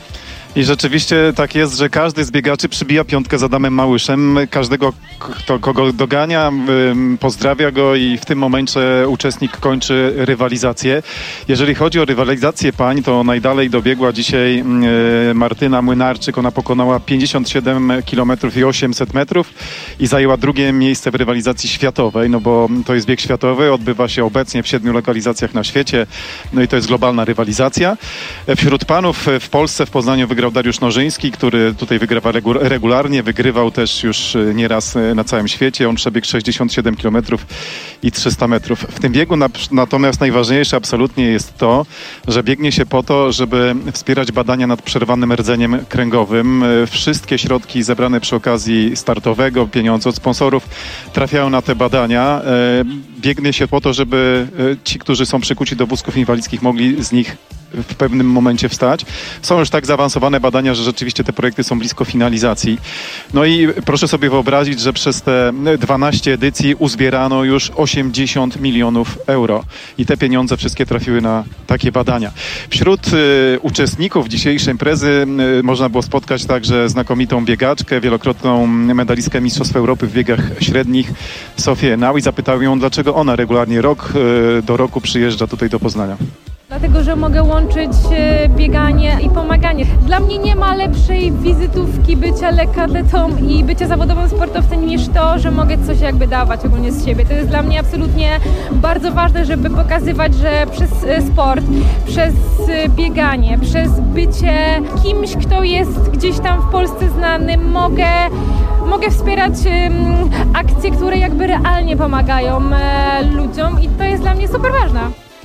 I rzeczywiście tak jest, że każdy z biegaczy przybija piątkę z Adamem Małyszem. Każdego, kto, kogo dogania, pozdrawia go i w tym momencie uczestnik kończy rywalizację. Jeżeli chodzi o rywalizację pań, to najdalej dobiegła dzisiaj Martyna Młynarczyk. Ona pokonała pięćdziesiąt siedem kilometrów i osiemset metrów i zajęła drugie miejsce w rywalizacji światowej, no bo to jest bieg światowy, odbywa się obecnie w siedmiu lokalizacjach na świecie, no i to jest globalna rywalizacja. Wśród panów w Polsce, w Poznaniu wygrał wygrał Dariusz Nożyński, który tutaj wygrywa regularnie, wygrywał też już nieraz na całym świecie. On przebiegł sześćdziesiąt siedem kilometrów i trzysta metrów. W tym biegu na, natomiast najważniejsze absolutnie jest to, że biegnie się po to, żeby wspierać badania nad przerwanym rdzeniem kręgowym. Wszystkie środki zebrane przy okazji startowego, pieniądze od sponsorów trafiają na te badania. Biegnie się po to, żeby ci, którzy są przykuci do wózków inwalidzkich, mogli z nich w pewnym momencie wstać. Są już tak zaawansowane badania, że rzeczywiście te projekty są blisko finalizacji. No i proszę sobie wyobrazić, że przez te dwanaście edycji uzbierano już osiemdziesiąt milionów euro. I te pieniądze wszystkie trafiły na takie badania. Wśród y, uczestników dzisiejszej imprezy y, można było spotkać także znakomitą biegaczkę, wielokrotną medalistkę Mistrzostw Europy w biegach średnich, Sofię Nał, i zapytałem ją, dlaczego ona regularnie rok y, do roku przyjeżdża tutaj do Poznania.
Dlatego, że mogę łączyć bieganie i pomaganie. Dla mnie nie ma lepszej wizytówki bycia lekkoatletą i bycia zawodowym sportowcem niż to, że mogę coś jakby dawać ogólnie z siebie. To jest dla mnie absolutnie bardzo ważne, żeby pokazywać, że przez sport, przez bieganie, przez bycie kimś, kto jest gdzieś tam w Polsce znany, mogę Mogę wspierać um, akcje, które jakby realnie pomagają e, ludziom, i to jest dla mnie super ważne.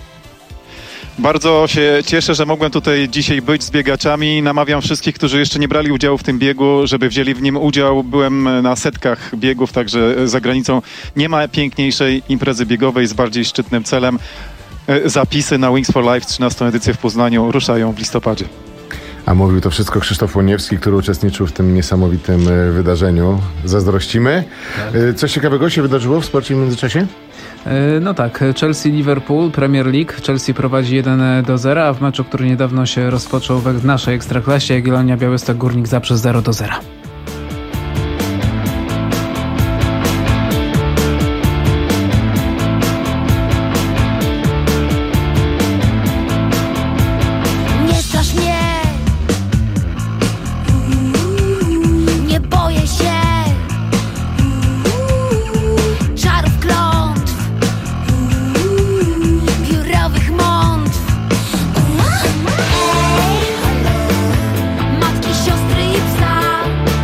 Bardzo się cieszę, że mogłem tutaj dzisiaj być z biegaczami. Namawiam wszystkich, którzy jeszcze nie brali udziału w tym biegu, żeby wzięli w nim udział. Byłem na setkach biegów, także za granicą nie ma piękniejszej imprezy biegowej z bardziej szczytnym celem. Zapisy na Wings for Life trzynastą edycję w Poznaniu ruszają w listopadzie.
A mówił to wszystko Krzysztof Łoniewski, który uczestniczył w tym niesamowitym wydarzeniu. Zazdrościmy. Coś ciekawego się wydarzyło w sporcie w międzyczasie?
No tak, Chelsea-Liverpool, Premier League. Chelsea prowadzi jeden do zera, a w meczu, który niedawno się rozpoczął w naszej Ekstraklasie, Jagiellonia Białystok Górnik Zabrze zero do zera.
Matki, siostry i psa.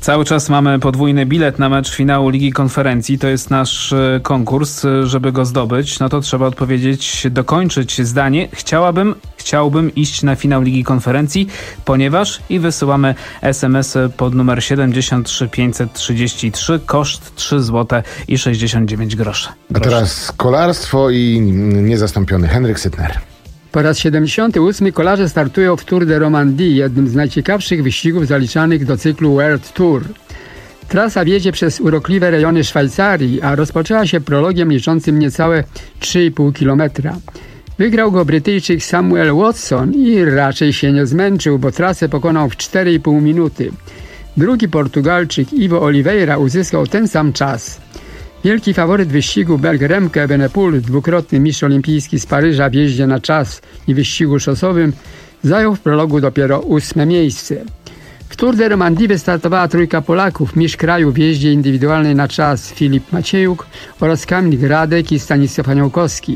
Cały czas mamy podwójny bilet na mecz finału Ligi Konferencji. To jest nasz konkurs. Żeby go zdobyć, no to trzeba odpowiedzieć, dokończyć zdanie. Chciałabym, chciałbym iść na finał Ligi Konferencji, ponieważ i wysyłamy es em es pod numer siedemdziesiąt trzy pięćset trzydzieści trzy. Koszt trzy złote i sześćdziesiąt dziewięć groszy.
A teraz kolarstwo i niezastąpiony Henryk Sytner.
Po raz siedemdziesiąty ósmy kolarze startują w Tour de Romandie, jednym z najciekawszych wyścigów zaliczanych do cyklu World Tour. Trasa wiedzie przez urokliwe rejony Szwajcarii, a rozpoczęła się prologiem liczącym niecałe trzy i pół kilometra. Wygrał go Brytyjczyk Samuel Watson i raczej się nie zmęczył, bo trasę pokonał w cztery i pół minuty. Drugi Portugalczyk Ivo Oliveira uzyskał ten sam czas. Wielki faworyt wyścigu Belg Remke Evenepoel, dwukrotny mistrz olimpijski z Paryża w jeździe na czas i wyścigu szosowym, zajął w prologu dopiero ósme miejsce. W Tour de Romandie wystartowała trójka Polaków, mistrz kraju w jeździe indywidualnej na czas Filip Maciejuk oraz Kamil Gradek i Stanisław Aniołkowski.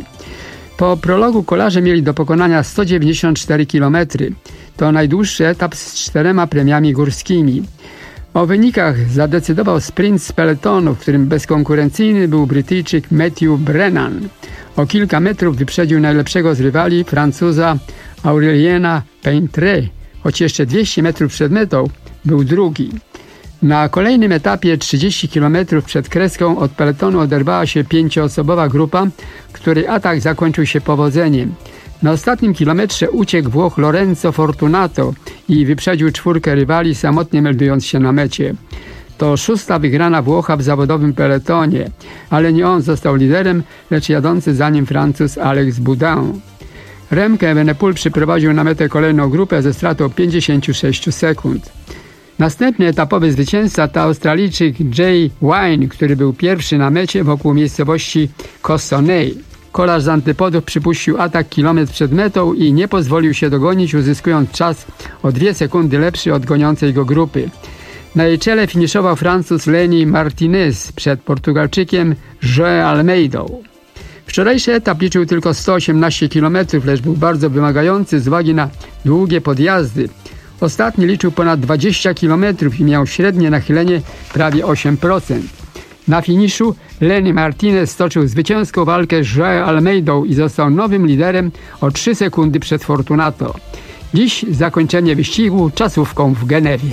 Po prologu kolarze mieli do pokonania sto dziewięćdziesiąt cztery kilometry. To najdłuższy etap z czterema premiami górskimi. O wynikach zadecydował sprint z peletonu, w którym bezkonkurencyjny był Brytyjczyk Matthew Brennan. O kilka metrów wyprzedził najlepszego z rywali, Francuza Aureliena Paintre, choć jeszcze dwieście metrów przed metą był drugi. Na kolejnym etapie trzydzieści kilometrów przed kreską od peletonu oderwała się pięcioosobowa grupa, której atak zakończył się powodzeniem. Na ostatnim kilometrze uciekł Włoch Lorenzo Fortunato i wyprzedził czwórkę rywali, samotnie meldując się na mecie. To szósta wygrana Włocha w zawodowym peletonie, ale nie on został liderem, lecz jadący za nim Francuz Alex Boudin. Remke Evenepoel przyprowadził na metę kolejną grupę ze stratą pięćdziesiąt sześć sekund. Następny etapowy zwycięzca to Australijczyk Jay Wine, który był pierwszy na mecie wokół miejscowości Cossonay. Kolarz z antypodów przypuścił atak kilometr przed metą i nie pozwolił się dogonić, uzyskując czas o dwie sekundy lepszy od goniącej go grupy. Na jej czele finiszował Francuz Lenny Martinez przed Portugalczykiem João Almeidą. Wczorajszy etap liczył tylko sto osiemnaście kilometrów, lecz był bardzo wymagający z uwagi na długie podjazdy. Ostatni liczył ponad dwadzieścia kilometrów i miał średnie nachylenie prawie osiem procent. Na finiszu Lenny Martinez stoczył zwycięską walkę z João Almeidą i został nowym liderem o trzy sekundy przed Fortunato. Dziś zakończenie wyścigu czasówką w Genewie.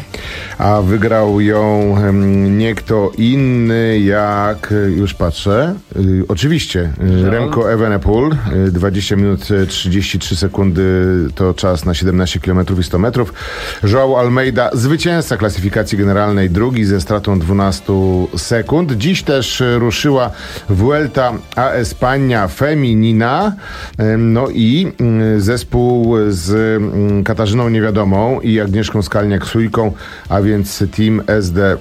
A wygrał ją nie kto inny jak, już patrzę, y, oczywiście y, Remco Evenepoel. y, dwadzieścia minut trzydzieści trzy sekundy to czas na siedemnaście kilometrów i sto metrów. João Almeida, zwycięzca klasyfikacji generalnej, drugi ze stratą dwanaście sekund. Dziś też ruszyła Vuelta a España Feminina, y, no i y, zespół z y, Katarzyną Niewiadomą i Agnieszką Skalniak-Sujką, a więc Team S D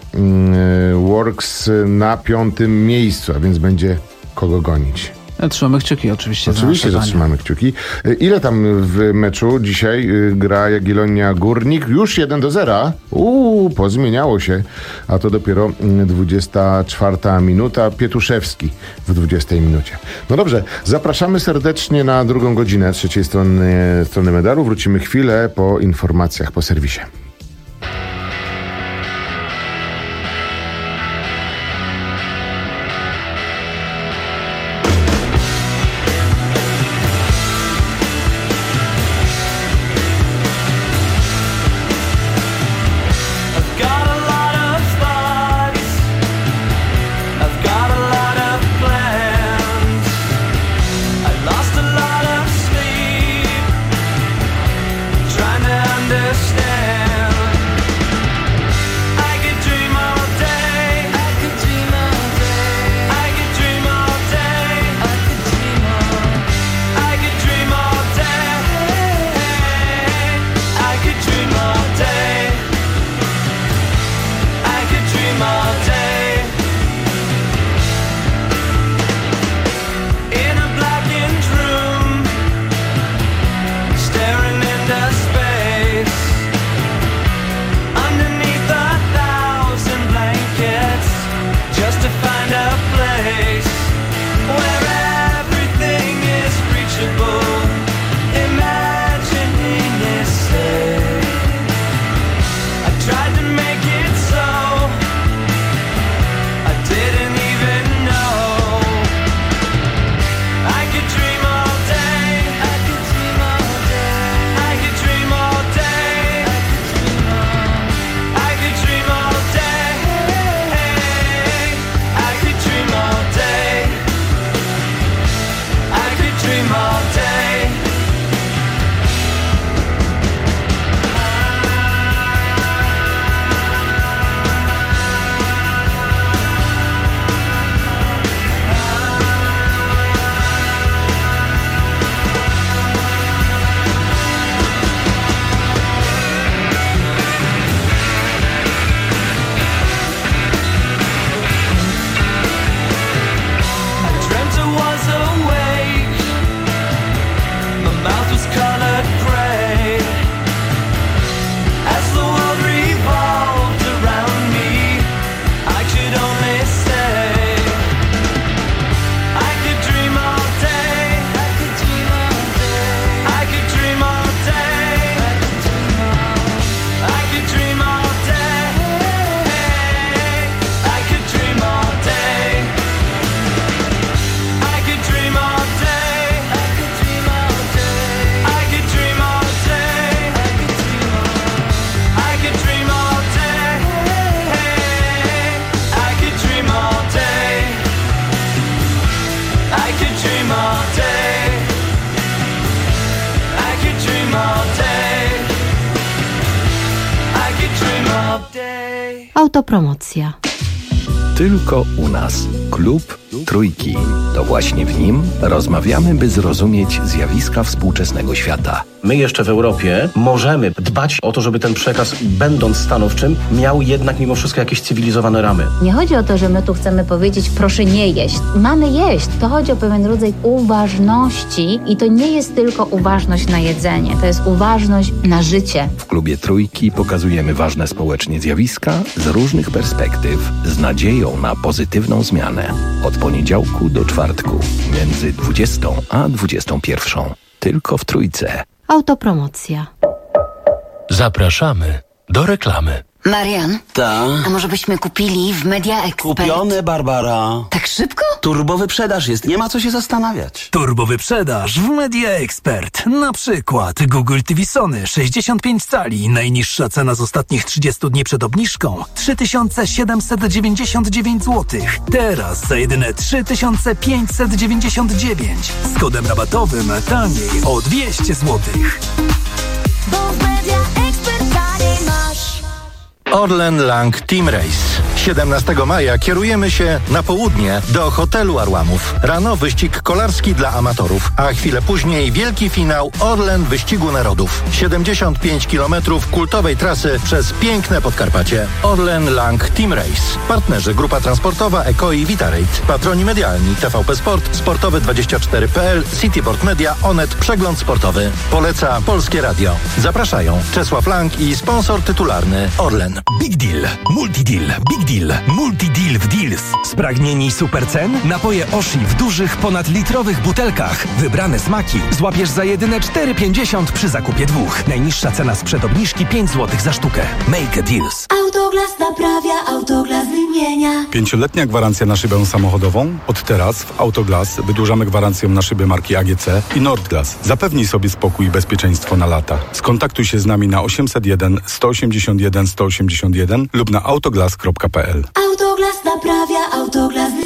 Works na piątym miejscu, a więc będzie kogo gonić.
Trzymamy kciuki oczywiście.
Oczywiście, że trzymamy kciuki. Ile tam w meczu dzisiaj gra Jagiellonia Górnik? Już jeden do zera. Uuu, pozmieniało się. A to dopiero dwudziesta czwarta minuta. Pietuszewski w dwudziestej minucie. No dobrze, zapraszamy serdecznie na drugą godzinę trzeciej strony, strony medalu. Wrócimy chwilę po informacjach po serwisie.
Understand
Autopromocja.
Tylko u nas. Klub Trójki. To właśnie w nim rozmawiamy, by zrozumieć zjawiska współczesnego świata.
My jeszcze w Europie możemy dbać o to, żeby ten przekaz, będąc stanowczym, miał jednak mimo wszystko jakieś cywilizowane ramy.
Nie chodzi o to, że my tu chcemy powiedzieć, proszę nie jeść. Mamy jeść. To chodzi o pewien rodzaj uważności i to nie jest tylko uważność na jedzenie. To jest uważność na życie.
W Klubie Trójki pokazujemy ważne społecznie zjawiska z różnych perspektyw, z nadzieją na pozytywną zmianę. Od poniedziałku do czwartku, między dwudziestą a dwudziestą pierwszą. Tylko w Trójce.
Autopromocja.
Zapraszamy do reklamy.
Marian?
Ta?
A może byśmy kupili w Media Expert?
Kupione, Barbara.
Tak szybko?
Turbowyprzedaż jest, nie ma co się zastanawiać.
Turbowyprzedaż w Media Expert. Na przykład Google T V Sony sześćdziesiąt pięć cali. Najniższa cena z ostatnich trzydziestu dni przed obniżką trzy tysiące siedemset dziewięćdziesiąt dziewięć złotych. Teraz za jedyne trzy tysiące pięćset dziewięćdziesiąt dziewięć. Z kodem rabatowym taniej o dwieście złotych.
Bo w Media Expert taniej masz.
Orlen Lang Team Race. siedemnastego maja kierujemy się na południe do hotelu Arłamów. Rano wyścig kolarski dla amatorów, a chwilę później wielki finał Orlen Wyścigu Narodów. siedemdziesiąt pięć kilometrów kultowej trasy przez piękne Podkarpacie. Orlen Lang Team Race. Partnerzy Grupa Transportowa Eko i Vitarate. Patroni medialni T V P Sport, Sportowy dwadzieścia cztery kropka p l, Cityport Media, Onet, Przegląd Sportowy. Poleca Polskie Radio. Zapraszają Czesław Lang i sponsor tytularny Orlen.
Big Deal, Multi Deal, Big Deal, Multi Deal w Deals. Spragnieni super cen? Napoje Oshi w dużych, ponadlitrowych butelkach. Wybrane smaki złapiesz za jedyne cztery pięćdziesiąt przy zakupie dwóch. Najniższa cena sprzed obniżki pięć złotych za sztukę. Make a Deals.
Autoglas naprawia, Autoglas wymienia.
Pięcioletnia gwarancja na szybę samochodową? Od teraz w Autoglas wydłużamy gwarancję na szyby marki A G C i Nordglas. Zapewnij sobie spokój i bezpieczeństwo na lata. Skontaktuj się z nami na osiemset jeden sto osiemdziesiąt jeden sto osiemdziesiąt jeden lub na autoglas kropka p l.
Autoglas naprawia, Autoglas